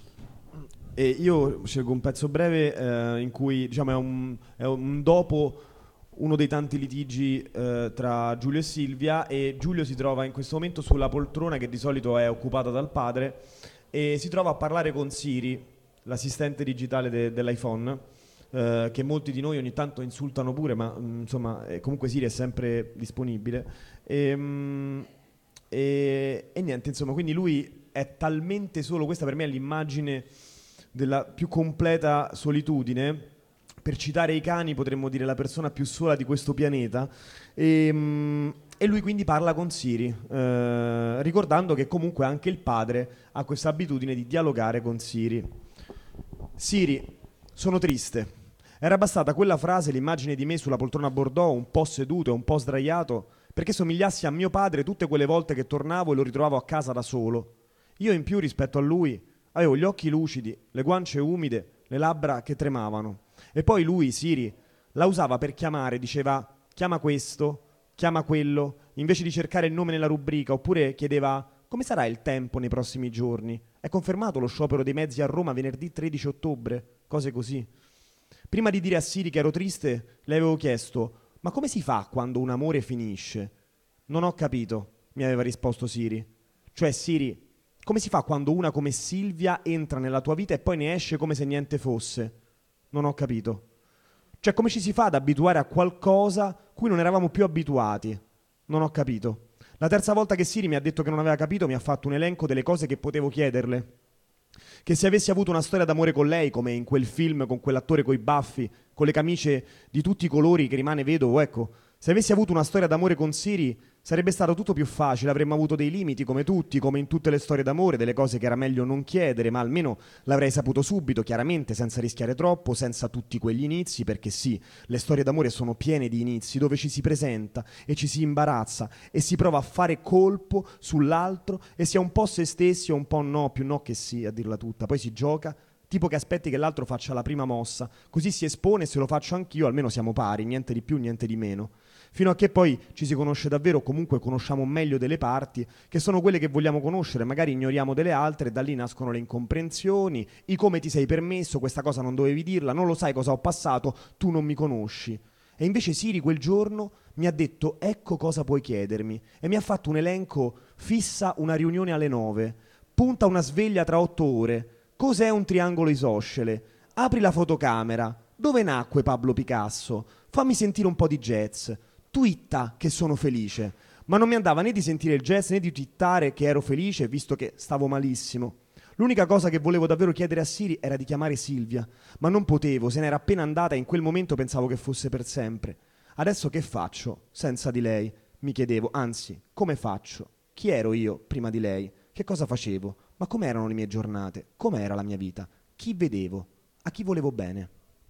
E io scelgo un pezzo breve eh, in cui diciamo è un, è un dopo uno dei tanti litigi eh, tra Giulio e Silvia, e Giulio si trova in questo momento sulla poltrona che di solito è occupata dal padre e si trova a parlare con Siri, l'assistente digitale de- dell'iPhone, eh, che molti di noi ogni tanto insultano pure, ma mh, insomma eh, comunque Siri è sempre disponibile e, mh, e, e niente, insomma, quindi lui è talmente solo, questa per me è l'immagine della più completa solitudine. Per citare i cani potremmo dire la persona più sola di questo pianeta, e, mh, e lui quindi parla con Siri, eh, ricordando che comunque anche il padre ha questa abitudine di dialogare con Siri. Siri, sono triste. Era bastata quella frase, l'immagine di me sulla poltrona Bordeaux, un po' seduto e un po' sdraiato, perché somigliassi a mio padre tutte quelle volte che tornavo e lo ritrovavo a casa da solo. Io in più rispetto a lui avevo gli occhi lucidi, le guance umide, le labbra che tremavano. E poi lui, Siri, la usava per chiamare, diceva chiama questo, chiama quello, invece di cercare il nome nella rubrica, oppure chiedeva come sarà il tempo nei prossimi giorni. È confermato lo sciopero dei mezzi a Roma venerdì tredici ottobre, cose così. Prima di dire a Siri che ero triste, le avevo chiesto ma come si fa quando un amore finisce? Non ho capito, mi aveva risposto Siri. Cioè Siri, come si fa quando una come Silvia entra nella tua vita e poi ne esce come se niente fosse? Non ho capito. Cioè, come ci si fa ad abituare a qualcosa cui non eravamo più abituati? Non ho capito. La terza volta che Siri mi ha detto che non aveva capito, mi ha fatto un elenco delle cose che potevo chiederle. Che se avessi avuto una storia d'amore con lei, come in quel film con quell'attore coi baffi, con le camicie di tutti i colori che rimane vedovo, ecco, se avessi avuto una storia d'amore con Siri sarebbe stato tutto più facile, avremmo avuto dei limiti come tutti, come in tutte le storie d'amore, delle cose che era meglio non chiedere, ma almeno l'avrei saputo subito, chiaramente, senza rischiare troppo, senza tutti quegli inizi, perché sì, le storie d'amore sono piene di inizi, dove ci si presenta e ci si imbarazza e si prova a fare colpo sull'altro e si è un po' se stessi o un po' no, più no che sì, a dirla tutta, poi si gioca, tipo che aspetti che l'altro faccia la prima mossa, così si espone e se lo faccio anch'io almeno siamo pari, niente di più, niente di meno. fino a che poi ci si conosce davvero, comunque conosciamo meglio delle parti, che sono quelle che vogliamo conoscere, magari ignoriamo delle altre, e da lì nascono le incomprensioni, i come ti sei permesso, questa cosa non dovevi dirla, non lo sai cosa ho passato, tu non mi conosci. E invece Siri quel giorno mi ha detto ecco cosa puoi chiedermi, e mi ha fatto un elenco: fissa una riunione alle nove, punta una sveglia tra otto ore, cos'è un triangolo isoscele, apri la fotocamera, dove nacque Pablo Picasso, fammi sentire un po' di jazz, twitta che sono felice. Ma non mi andava né di sentire il jazz né di twittare che ero felice, visto che stavo malissimo. L'unica cosa che volevo davvero chiedere a Siri era di chiamare Silvia, ma non potevo, se n'era appena andata e in quel momento pensavo che fosse per sempre. Adesso che faccio senza di lei? Mi chiedevo, anzi, come faccio? Chi ero io prima di lei? Che cosa facevo? Ma com'erano le mie giornate? Com'era la mia vita? Chi vedevo? A chi volevo bene?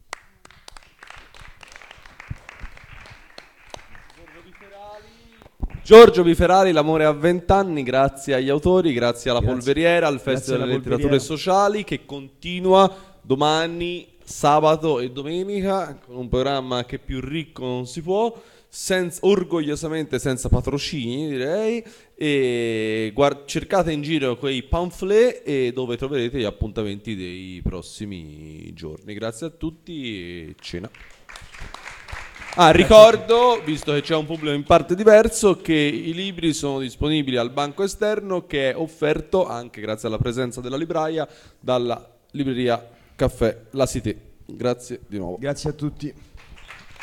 Giorgio Biferari, L'amore a vent'anni, grazie agli autori, grazie alla Grazie. Polveriera, al Grazie Festival alla delle Letterature Polveriera. Sociali, che continua domani, sabato e domenica, con un programma che più ricco non si può, senza, orgogliosamente senza patrocini, direi, e guard- cercate in giro quei pamphlet e dove troverete gli appuntamenti dei prossimi giorni. Grazie a tutti e cena. Ah, ricordo, visto che c'è un pubblico in parte diverso, che i libri sono disponibili al banco esterno, che è offerto anche grazie alla presenza della libraia dalla libreria Caffè La Cité. Grazie di nuovo. Grazie a tutti.